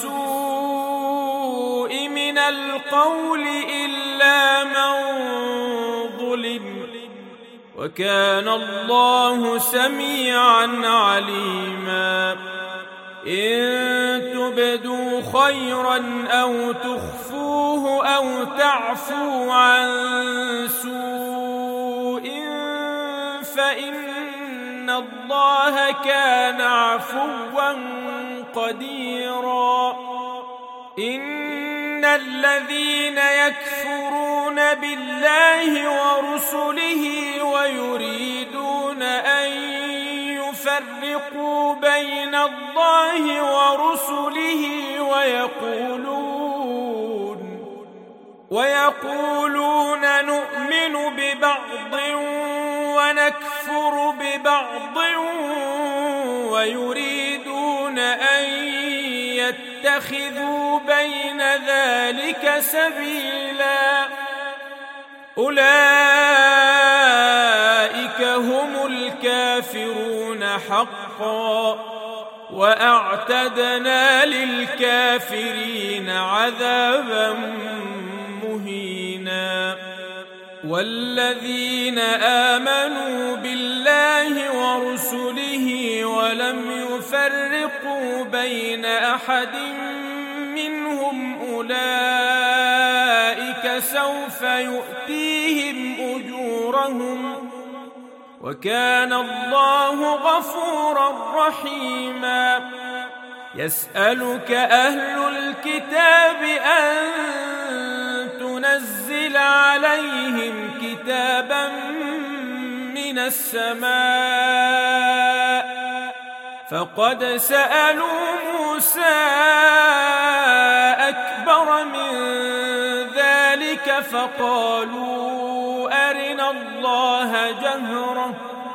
بالسوء من القول إلا من ظلم وكان الله سميعا عليما إن تبدوا خيرا أو تخفوه أو تعفوا عن سوء فإن الله كان عفوا قديرا إن الذين يكفرون بالله ورسله ويريدون أن يفرقوا بين الله ورسله ويقولون ويقولون نؤمن ببعض ونكفر ببعض ويريدون أن يتخذوا بين ذلك سبيلا أولئك هم الكافرون حقا وأعتدنا للكافرين عذابا مهينا. والذين آمنوا بالله ورسله ولم يفرقوا بين أحد منهم أولئك سوف يؤتيهم أجورهم وكان الله غفورا رحيما. يسألك أهل الكتاب أن تنزل عليهم كتابا من السماء فقد سألوا موسى أكبر من ذلك فقالوا أرنا الله جهرة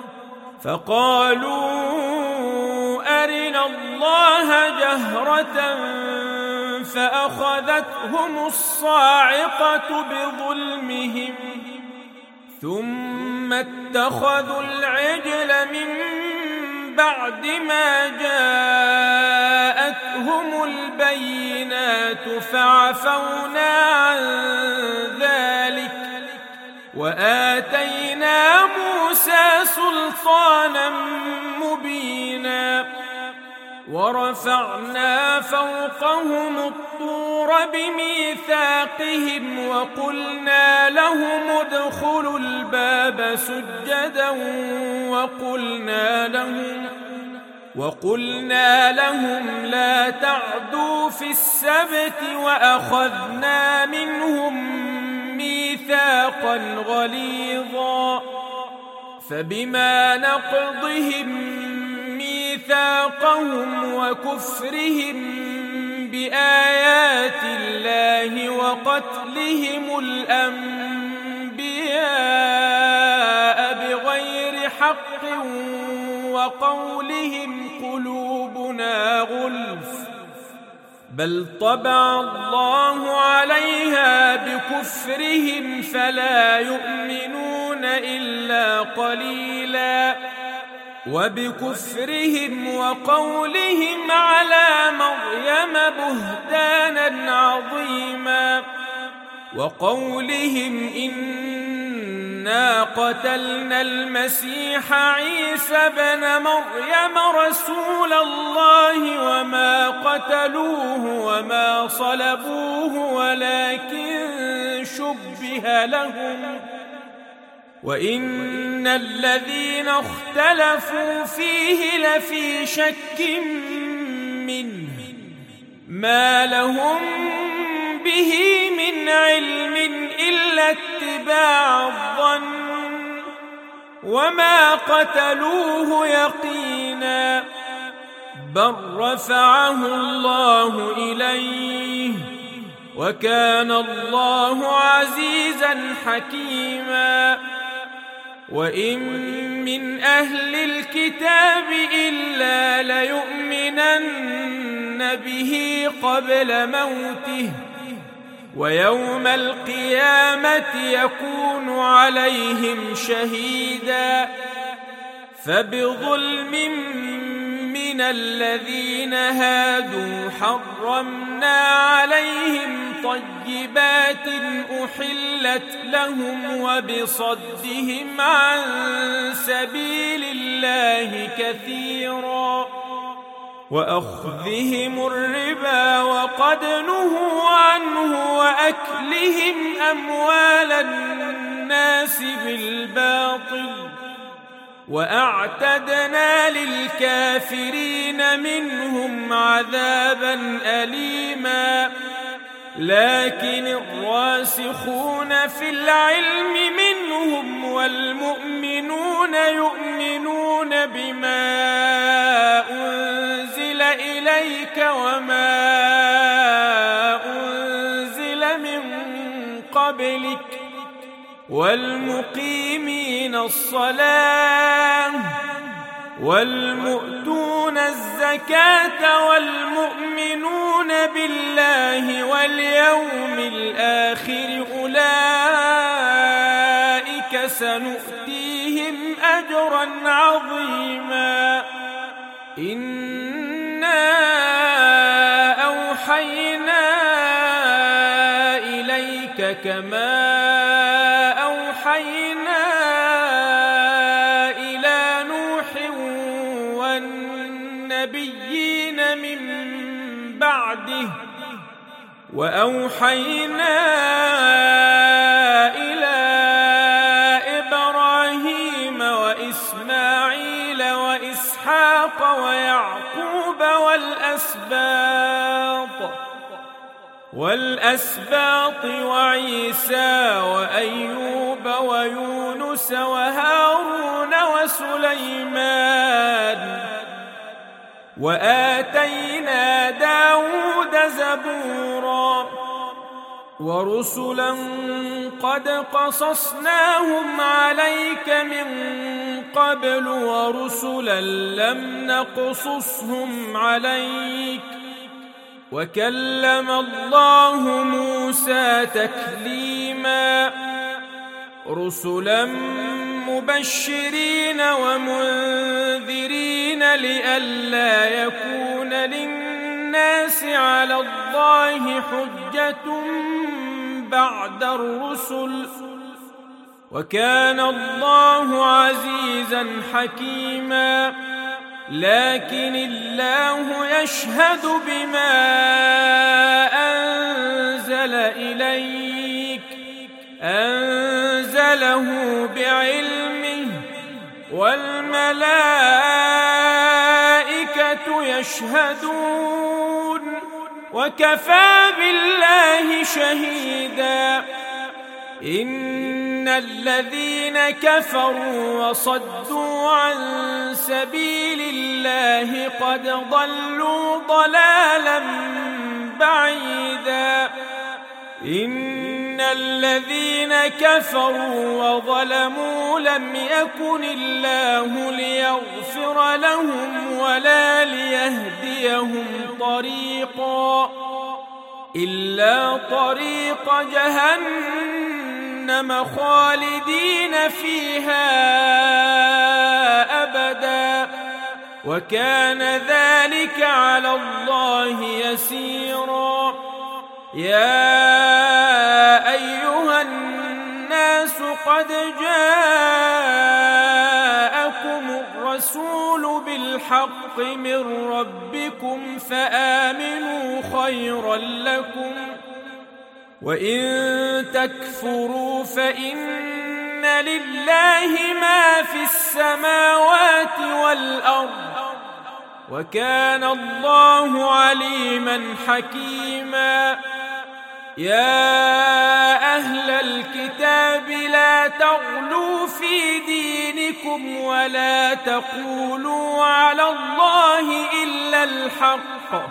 فقالوا أرنا الله جهرة فأخذتهم الصاعقة بظلمهم ثم اتخذوا العجل من بعد ما جاءتهم البينات فعفونا عن ذلك وآتينا موسى سلطانا مبينا. ورفعنا فوقهم الطور بميثاقهم وقلنا لهم ادخلوا الباب سجدا وقلنا لهم وقلنا لهم لا تعدوا في السبت وأخذنا منهم ميثاقا غليظا. فبما نقضهم ميثاقهم وكفرهم بآيات الله وقتلهم الأنبياء بغير حق وقولهم قلوبنا غلف بل طبع الله عليها بكفرهم فلا يؤمنون إلا قليلا. وبكفرهم وقولهم على مريم بهتانا عظيما وقولهم إنا قتلنا المسيح عيسى بن مريم رسول الله وما قتلوه وما صلبوه ولكن شبه لهم وإن الذين اختلفوا فيه لفي شك منه ما لهم به من علم إلا اتباع الظن وما قتلوه يقينا بل رفعه الله إليه وكان الله عزيزا حكيما. وإن من أهل الكتاب إلا ليؤمنن به قبل موته ويوم القيامة يكون عليهم شهيدا. فبظلم من الذين هادوا حرمنا عليهم طيبات أحلت لهم وبصدهم عن سبيل الله كثيرا وأخذهم الربا وقد نهوا عنه وأكلهم أموال الناس بالباطل وأعتدنا للكافرين منهم عذابا أليما. لكن الراسخون في العلم منهم والمؤمنون يؤمنون بما أنزل إليك وما أنزل من قبلك والمقيمين الصلاة والمؤتون الزكاة والمؤمنون بالله واليوم الآخر أولئك سنؤتيهم أجرا عظيما إنا أوحينا إليك كما أوحينا إلى نوح والنبيين من بعده وأوحينا إلى إبراهيم وإسماعيل وإسحاق ويعقوب والأسباط والأسباط وعيسى وأيوب ويونس وهارون وسليمان وآتينا داود زبورا ورسلا قد قصصناهم عليك من قبل ورسلا لم نقصصهم عليك وكلم الله موسى تكليما رسلا مبشرين ومنذرين لئلا يكون للناس على الله حجة بعد الرسل وكان الله عزيزا حكيما لكن الله يشهد بما أنزل إليك أنزله بعلمه والملائكة يشهدون وكفى بالله شهيدا إن الذين كفروا وصدوا عن سبيل الله قد ضلوا ضلالا بعيدا إن الذين كفروا وظلموا لم يكن الله ليغفر لهم ولا ليهديهم طريقا إلا طريق جهنم خالدين فيها أبدا وكان ذلك على الله يسيرا يا أيها الناس قد جاءكم الرسول بالحق من ربكم فآمنوا خيرا لكم وإن تكفروا فإن لله ما في السماوات والأرض وكان الله عليما حكيما يا أهل الكتاب لا تغلوا في دينكم ولا تقولوا على الله إلا الحق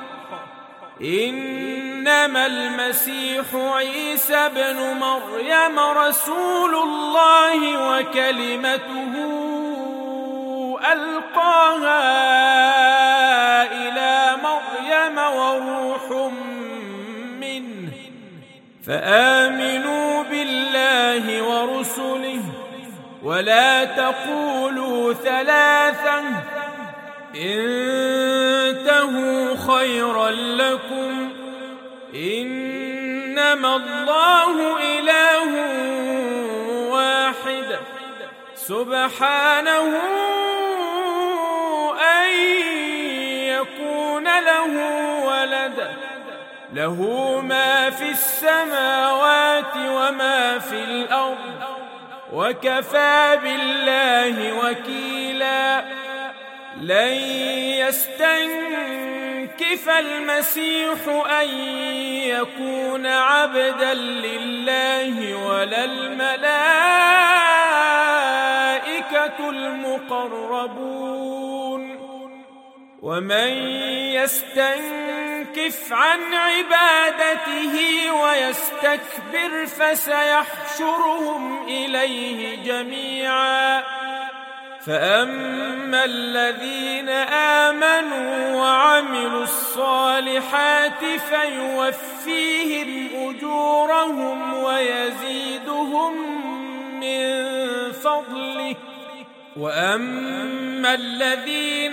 إنما المسيح عيسى بن مريم رسول الله وكلمته ألقاها إلى مريم وروح منه فآمنوا بالله ورسله ولا تقولوا ثلاثة انتهوا خيرا لكم إنما الله إله واحد سبحانه أن يكون له ولد له ما في السماوات وما في الأرض وكفى بالله وكيلا لن يستنكف المسيح أن يكون عبدا لله ولا الملائكة المقربون ومن يستنكف عن عبادته ويستكبر فسيحشرهم إليه جميعا فأما الذين آمنوا وعملوا الصالحات فيوفيهم أجورهم ويزيدهم من فضله. وأما الذين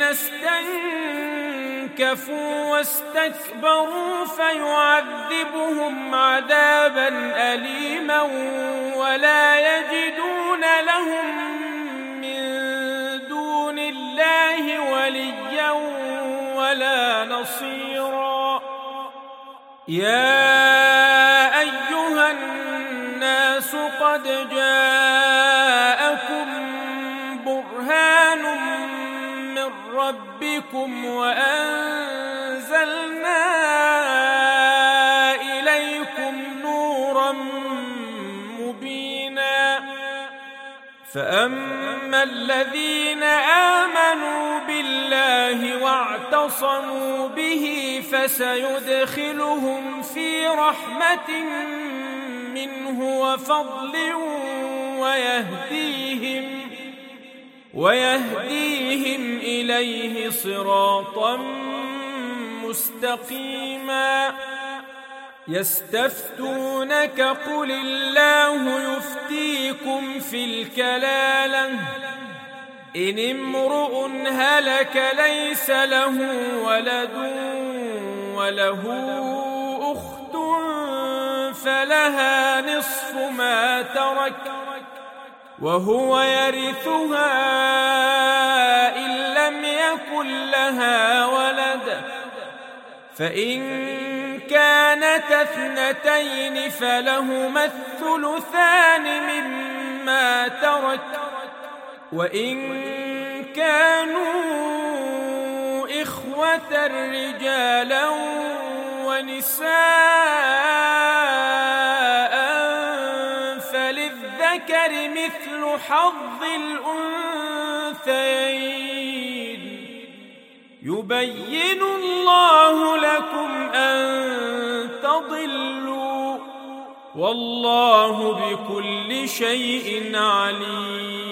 استنكفوا واستكبروا فيعذبهم عذابا أليما ولا يجدون لهم من دون الله وليا ولا نصيرا. يا أيها الناس قد جاءكم برهان من ربكم وأنزلنا إليكم نورا مبينا. فأما الذين آمنوا بالله واعتصموا به فسيدخلهم في رحمة منه وفضل ويهديهم ويهديهم إليه صراطا مستقيما. يستفتونك قل الله يفتيكم في الكلالة إن امرؤ هلك ليس له ولد وله أخت فلها نصف ما ترك وهو يرثها إن لم يكن لها ولد، فإن كانت اثنتين فلهما الثلثان مما ترك، وإن كانوا إخوة رجالا ونساء فللذكر مثل حظ الأنثيين. يبين الله لكم أن تضلوا والله بكل شيء عليم.